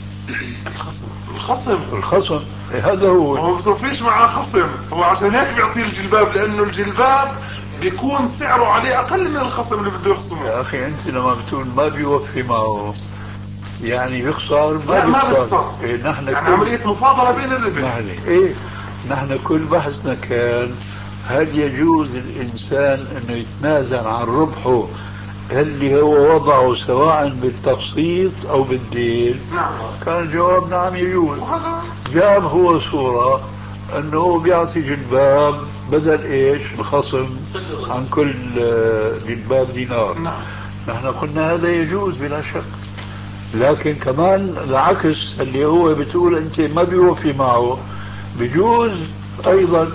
الخصم هذا هو ما فيش معاه خصم، هو عشان هيك بيعطيه الجلباب، لانه الجلباب بيكون سعره عليه اقل من الخصم اللي بده يخصمه. يا اخي انت لما بتقول ما بيوفي معه يعني بيخسر؟ ما بيخسر. إيه نحن يعني عملية مفاضلة بين الربح. نحن كل بحثنا كان هل يجوز الانسان انه يتنازل عن ربحه اللي هو وضعه سواء بالتقسيط أو بالدين نعم. كان الجواب نعم يجوز. وهذا جاب هو صورة أنه بيعطي جلباب بدل إيش الخصم عن كل جلباب دينار. نعم. نحن قلنا هذا يجوز بلا شك، لكن كمان العكس اللي هو بتقول أنت ما بيوفي معه بجوز أيضا.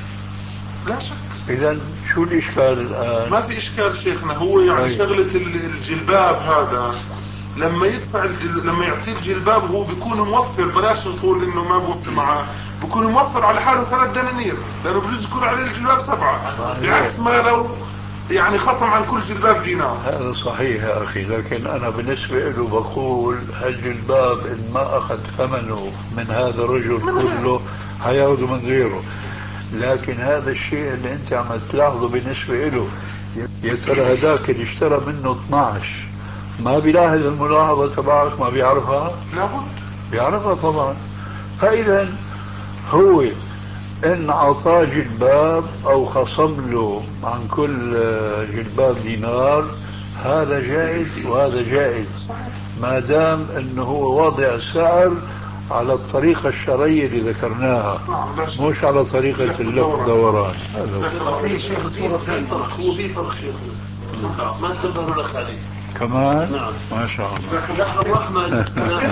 لا شك. إذا شو الإشكال الآن؟ ما في إشكال شيخنا، هو يعني أي. شغلة الجلباب هذا لما يدفع لما يعطيه الجلباب هو بيكون موفر، بلاش نقول انه ما بوفر معاه، بيكون موفر على حاله 3 دنانير، لانه بجوز يكون عليه الجلباب 7 بعكس ما لو يعني خصم عن كل جلباب دينار. هذا صحيح يا أخي، لكن أنا بالنسبة له بقول هالجلباب إن ما أخذ ثمنه من هذا الرجل كله حياخذه من غيره. لكن هذا الشيء اللي أنت عم تلاحظه بالنسبة له، يا ترى هذاك اللي اشترى منه 12 ما بيلاحظ الملاحظة تبعك؟ ما بيعرفها؟ لابد بيعرفها طبعا. فإذا هو إن أعطاه جلباب أو خصم له عن كل جلباب دينار هذا جائز وهذا جائز، ما دام أنه هو واضع السعر على الطريقة الشرعية اللي ذكرناها، مش على طريقة اللف والدوران. في شيخ الصورة هو في فرق شيخ ما تنبهوا لك عليه كمان. نعم. ما شاء الله. نحن الرحمن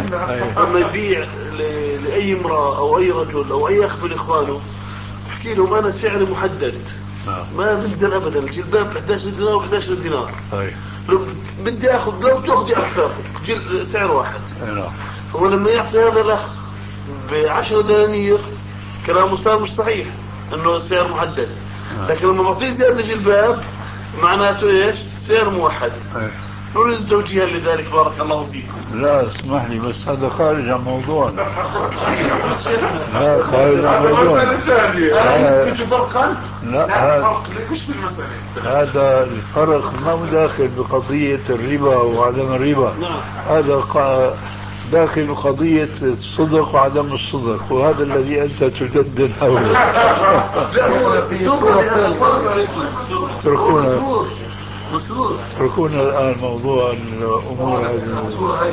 لما يبيع لأي امرأة أو أي رجل أو أي أخ من إخوانه احكي لهم أنا سعر محدد ما بدنا أبدا الجلباب 11 دينار و 11 دينار. لو بدي أخذ لو تأخذي أكثر سعر واحد. هو لما يعطي هذا الأخ ب10 دنانير كلامه صار مش صحيح إنه سعر محدد، لكن لما معطيه زيادة جلباب معناته إيش؟ سعر موحد. نريد توجيها لذلك بارك الله فيكم. لا اسمح لي بس هذا خارج عن موضوعنا. لا خارج عن موضوعنا. لا هذا الفرق ما مداخل بقضية الربا وعدم الربا. هذا داخل بقضية الصدق وعدم الصدق، وهذا الذي أنت تجدد حوله. اتركونا الآن موضوع الأمور هذه.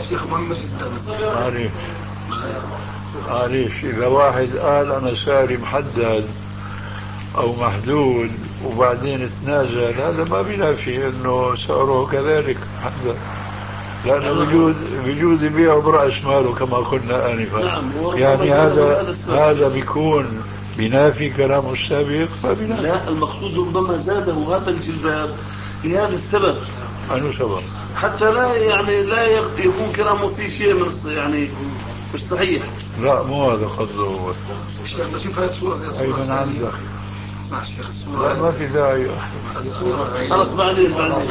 معليش إذا واحد قال أنا سعري محدد أو محدود وبعدين تنازل، هذا ما بينافي أنه سعره كذلك محدد، لأنه بجوز يبيعه برأس ماله كما قلنا آنفا. يعني هذا بيكون بينافي كلامه السابق. لا المقصود ربما زاده هذا الجلباب لهذا السبب. أنه سبب حتى لا يكون كلامه فيه شيء من يعني مش صحيح. لا مو هذا قصده هو. الشيخ بشوف هاي الصورة زي أي من عندك. اسمع الشيخ الصورة. لا ما في داعي. الصورة خلاص بعدين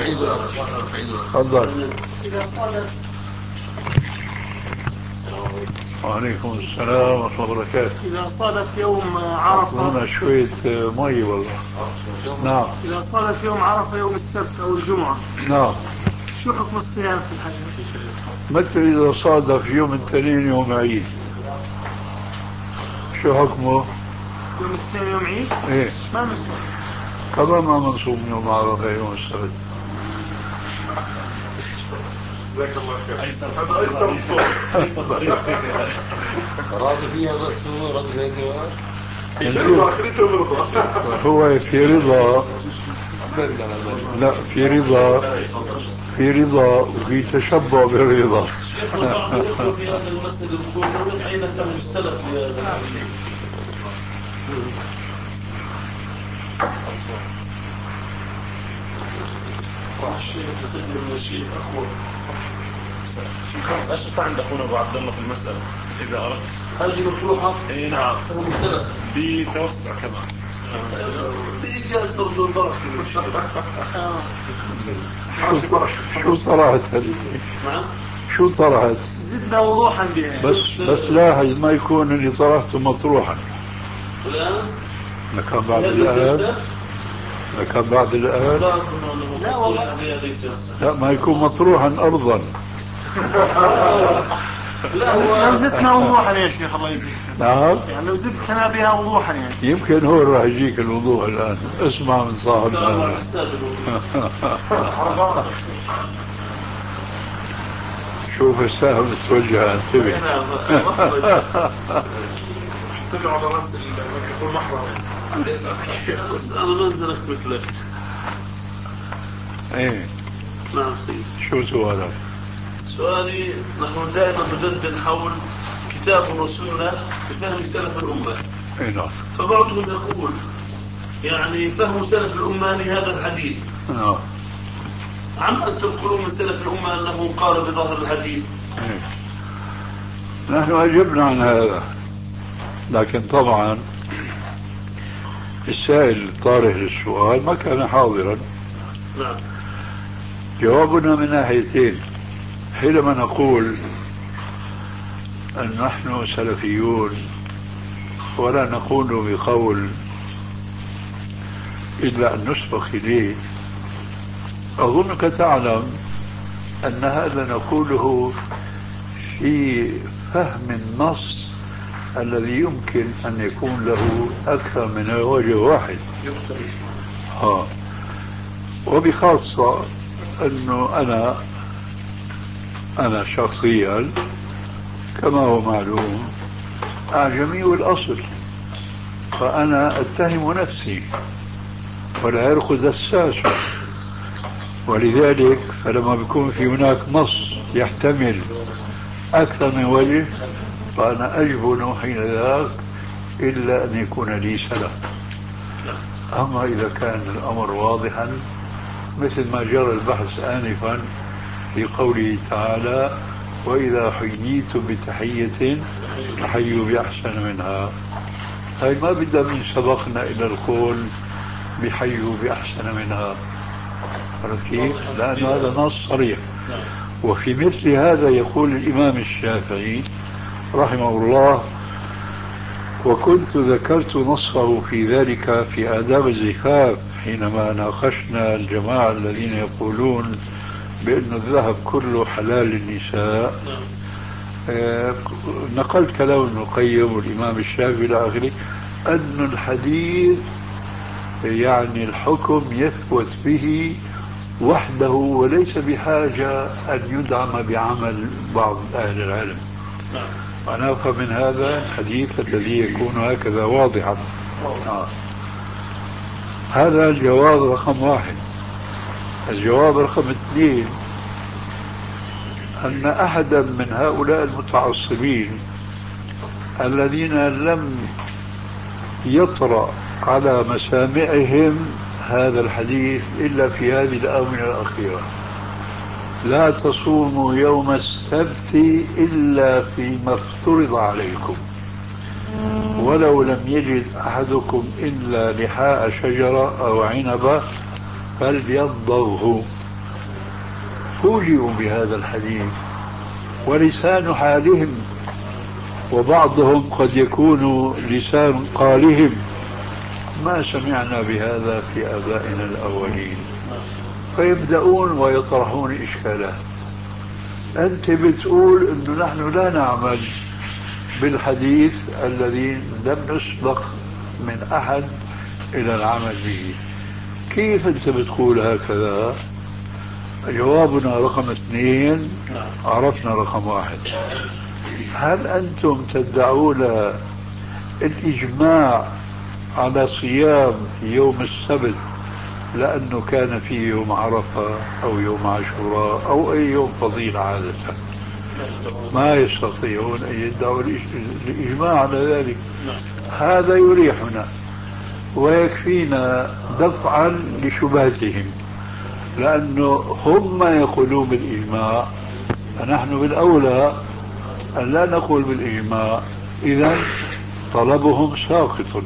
تفضل. وعليكم السلام ورحمة الله وبركاته. إذا صادف يوم عرفة هنا شوية مي والله. نعم. إذا صادف يوم عرفة يوم السبت أو الجمعة. نعم. شو حكم الصيام في الحج؟ مثل إذا صادف يوم الاثنين يوم عيد شو حكمه؟ يوم الاثنين يوم عيد؟ إيه. ما منصوم. كمان ما منصوم يوم عرفة يوم السبت. جزاك الله خير. هذا أيسر راضي فيها بس هو راضي هو في رضا. لا في رضا وفي تشبع بالرضا. في هذا المسجد يقول من أين كان السلف لهذا الشيء؟ الشيء تسجل من الشيء أخوة ايش عند اخونا ابو عبد الله في المساله اذا اردت؟ هذه مفتوحه؟ اي نعم بتوسع كمان بإيجاز برضو البركة. شو طلعت شو طلعت؟ زدنا وضوحا بها. بس لاحظ ما يكون اللي طرحته مطروحا. الآن لكان بعد الآن لا والله لا ما يكون مطروحا أرضا. لو زدنا وضوحا يا شيخ الله يجزيك. نعم. يعني لو زدنا بها وضوحا يعني. يمكن هو راح يجيك الوضوح الآن. اسمع من صاحبنا. شوف السهم توجه، انتبه. طلعوا على راس الميكروفون محرم. انا منزلك مثلك. ايه. نعم سيدي. شو سؤالك؟ سؤالي نحن دائما ندندن حول كتاب وسنة بفهم سلف الأمة. اي نعم. فبعضهم يقول يعني فهم سلف الأمة لهذا الحديث. نعم. عما تنقلون من سلف الأمة أنه قال بظاهر الحديث. إيه. نحن أجبنا عن هذا، لكن طبعا السائل الطارح للسؤال ما كان حاضرا. نعم. جوابنا من ناحيتين. حينما نقول أن نحن سلفيون ولا نقول بقول إلا أن نسبق إليه، أظنك تعلم أن هذا نقوله في فهم النص الذي يمكن أن يكون له أكثر من وجه واحد. وبخاصة أنه أنا شخصيا كما هو معلوم أعجمي الأصل، فأنا أتهم نفسي والعرق دساس، ولذلك فلما بيكون في هناك نص يحتمل أكثر من وجه فأنا أجبن حين ذاك إلا أن يكون لي سلف. أما إذا كان الأمر واضحا مثل ما جرى البحث آنفا في قوله تعالى وإذا حييتم بتحية فحيوا بأحسن منها، هاي ما بدها من سبقنا إلى القول بحيوا بأحسن منها، كيف؟ لأن هذا نص صريح. وفي مثل هذا يقول الإمام الشافعي رحمه الله، وكنت ذكرت نصه في ذلك في آداب الزفاف حينما ناقشنا الجماعة الذين يقولون بأن الذهب كله حلال للنساء. نقلت كلام ابن القيم والإمام الشافعي إلى آخره أن الحديث يعني الحكم يثبت به وحده وليس بحاجة أن يدعم بعمل بعض أهل العلم. أنا أفهم من هذا الحديث الذي يكون هكذا واضحا. هذا الجواب رقم واحد. الجواب رقم اثنين، أن أحدا من هؤلاء المتعصبين الذين لم يطرأ على مسامعهم هذا الحديث إلا في هذه الآونة الأخيرة، لا تصوموا يوم السبت إلا فيما افترض عليكم ولو لم يجد أحدكم إلا لحاء شجرة أو عنبة فليضبه. فوجئوا بهذا الحديث ولسان حالهم، وبعضهم قد يكون لسان قالهم ما سمعنا بهذا في آبائنا الأولين، فيبدأون ويطرحون إشكالات. أنت بتقول أنه نحن لا نعمل بالحديث الذي لم نسبق من أحد إلى العمل به، كيف أنت بتقول هكذا؟ جوابنا رقم اثنين، عرفنا رقم واحد. هل أنتم تدعون الإجماع على صيام يوم السبت لأنه كان فيه يوم عرفة أو يوم عاشوراء أو أي يوم فضيل عادة؟ ما يستطيعون أن يدعوا الإجماع على ذلك. هذا يريحنا ويكفينا دفعا لشبهتهم، لأنه هم يقولون بالإجماع فنحن بالأولى أن لا نقول بالإجماع، إذن طلبهم ساقط.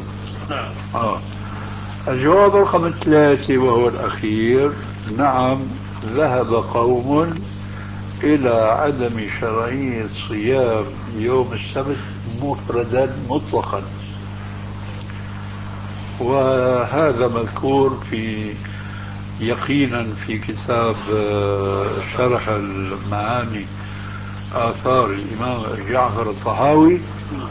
الجواب رقم 3 وهو الأخير، نعم ذهب قوم إلى عدم شرعية صيام يوم السبت مفردا مطلقا، وهذا مذكور في يقينا في كتاب شرح المعاني آثار الإمام جعفر الطحاوي،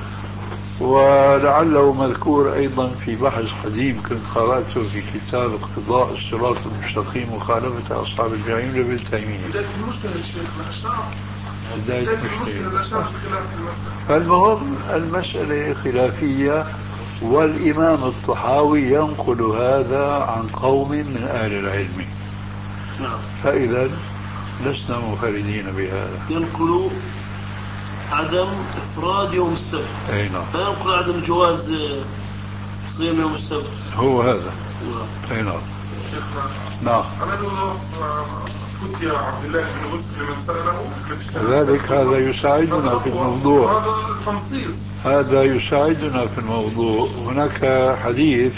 ولعله مذكور أيضا في بحث قديم كنت قرأته في كتاب اقتضاء الصراط المستقيم مخالفة أصحاب الجحيم لابن تيمية. بداية المشكلة الشيخ الأشراف، بداية المشكلة. فالمهم المسألة خلافية، والإمام الطحاوي ينقل هذا عن قوم من أهل العلم. فإذا لسنا منفردين بهذا. ينقل عدم إفراد يوم السبت. أي نعم. فينقل عدم جواز صيام يوم السبت. هو هذا. أي نعم. شيخنا. نعم. أنا فتي عبد الله بن مسلم من سأله. كذلك هذا يساعدنا في الموضوع. هذا تنصيص. هذا يساعدنا في الموضوع. هناك حديث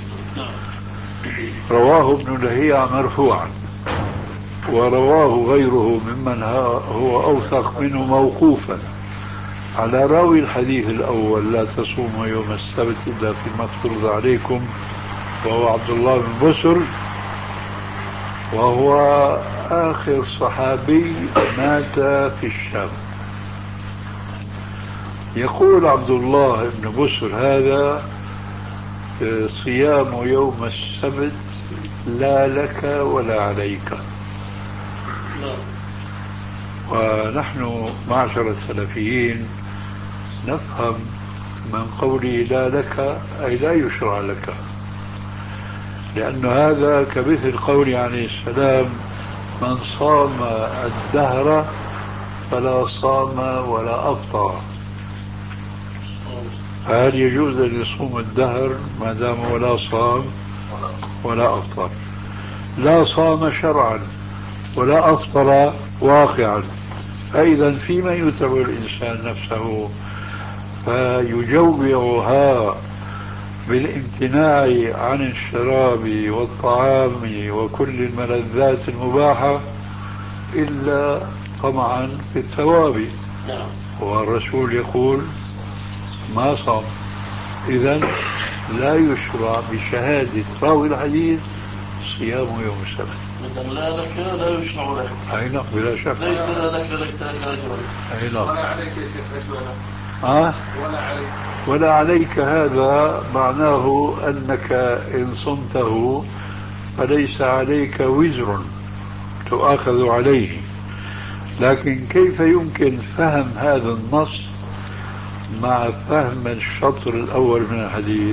رواه ابن لهيعة مرفوعا، ورواه غيره ممن هو أوثق منه موقوفا على راوي الحديث الأول: لا تصوموا يوم السبت إلا فيما افترض عليكم، وهو عبد الله بن بسر، وهو آخر صحابي مات في الشام. يقول عبد الله بن بسر هذا: صيام يوم السبت لا لك ولا عليك. ونحن معشر السلفيين نفهم من قوله لا لك أي لا يشرع لك، لأن هذا كمثل قول عليه السلام: من صام الدهر فلا صام ولا أفطر. فهل يجوز أن يصوم الدهر ما دام ولا صام ولا أفطر؟ لا صام شرعا ولا أفطر واقعا. فإذا فيما يتبع الإنسان نفسه فيجوعها بالامتناع عن الشراب والطعام وكل الملذات المباحة إلا طمعا في الثواب. والرسول يقول: ما صام. إذن لا يشرع بشهادة راوي الحديث صيام يوم السبت. إذن لا لك لا يشرع لك. أي نعم بلا شك. ليس لا لك ليس لك. أي نعم. ولا عليك يا شيخ ولا عليك. ولا عليك هذا معناه أنك إن صمته فليس عليك وزر تؤاخذ عليه. لكن كيف يمكن فهم هذا النص مع فهم الشطر الأول من الحديث؟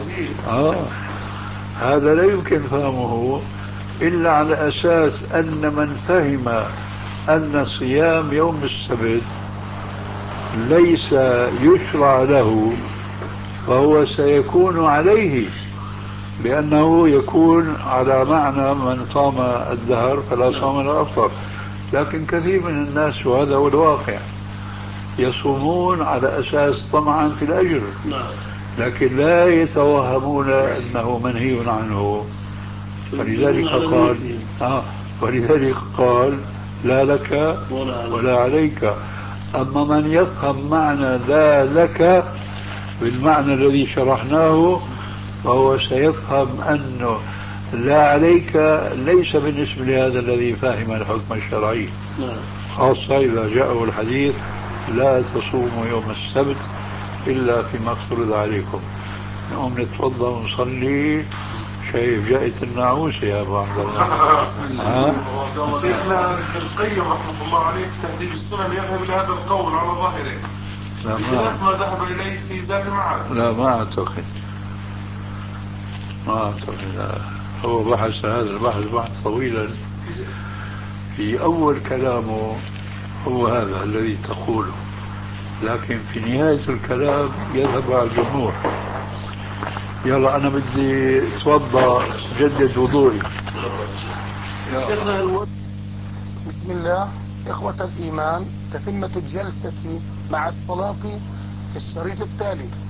هذا لا يمكن فهمه إلا على أساس أن من فهم أن صيام يوم السبت ليس يشرع له فهو سيكون عليه، لأنه يكون على معنى من صام الدهر فلا صام ولا أفطر. لكن كثير من الناس، وهذا هو الواقع، يصومون على أساس طمعا في الأجر، لكن لا يتوهمون أنه منهي عنه. ولذلك قال لا لك ولا عليك. أما من يفهم معنى لا لك بالمعنى الذي شرحناه فهو سيفهم أنه لا عليك ليس بالنسبة لهذا الذي فهم الحكم الشرعي، خاصة إذا جاءه الحديث: لا تصوموا يوم السبت إلا فيما افترض عليكم. نقوم نتوضأ ونصلي. شايف جاءت النعوسة يا أبو عبد الله. شيخنا ابن القيم رحمه الله عليه في تهذيب السنن يذهب إلى هذا القول على ظاهره، بخلاف ما ذهب إليه في زاد المعاد. لا ما أعتقد. لا. هو بحث هذا البحث طويلا. في أول كلامه هو هذا الذي تقوله، لكن في نهاية الكلام يذهب على الجمهور. يلا أنا بدي أتوضأ جدد وضوئي. بسم الله. إخوة الإيمان، تتمة الجلسة مع الصلاة في الشريط التالي.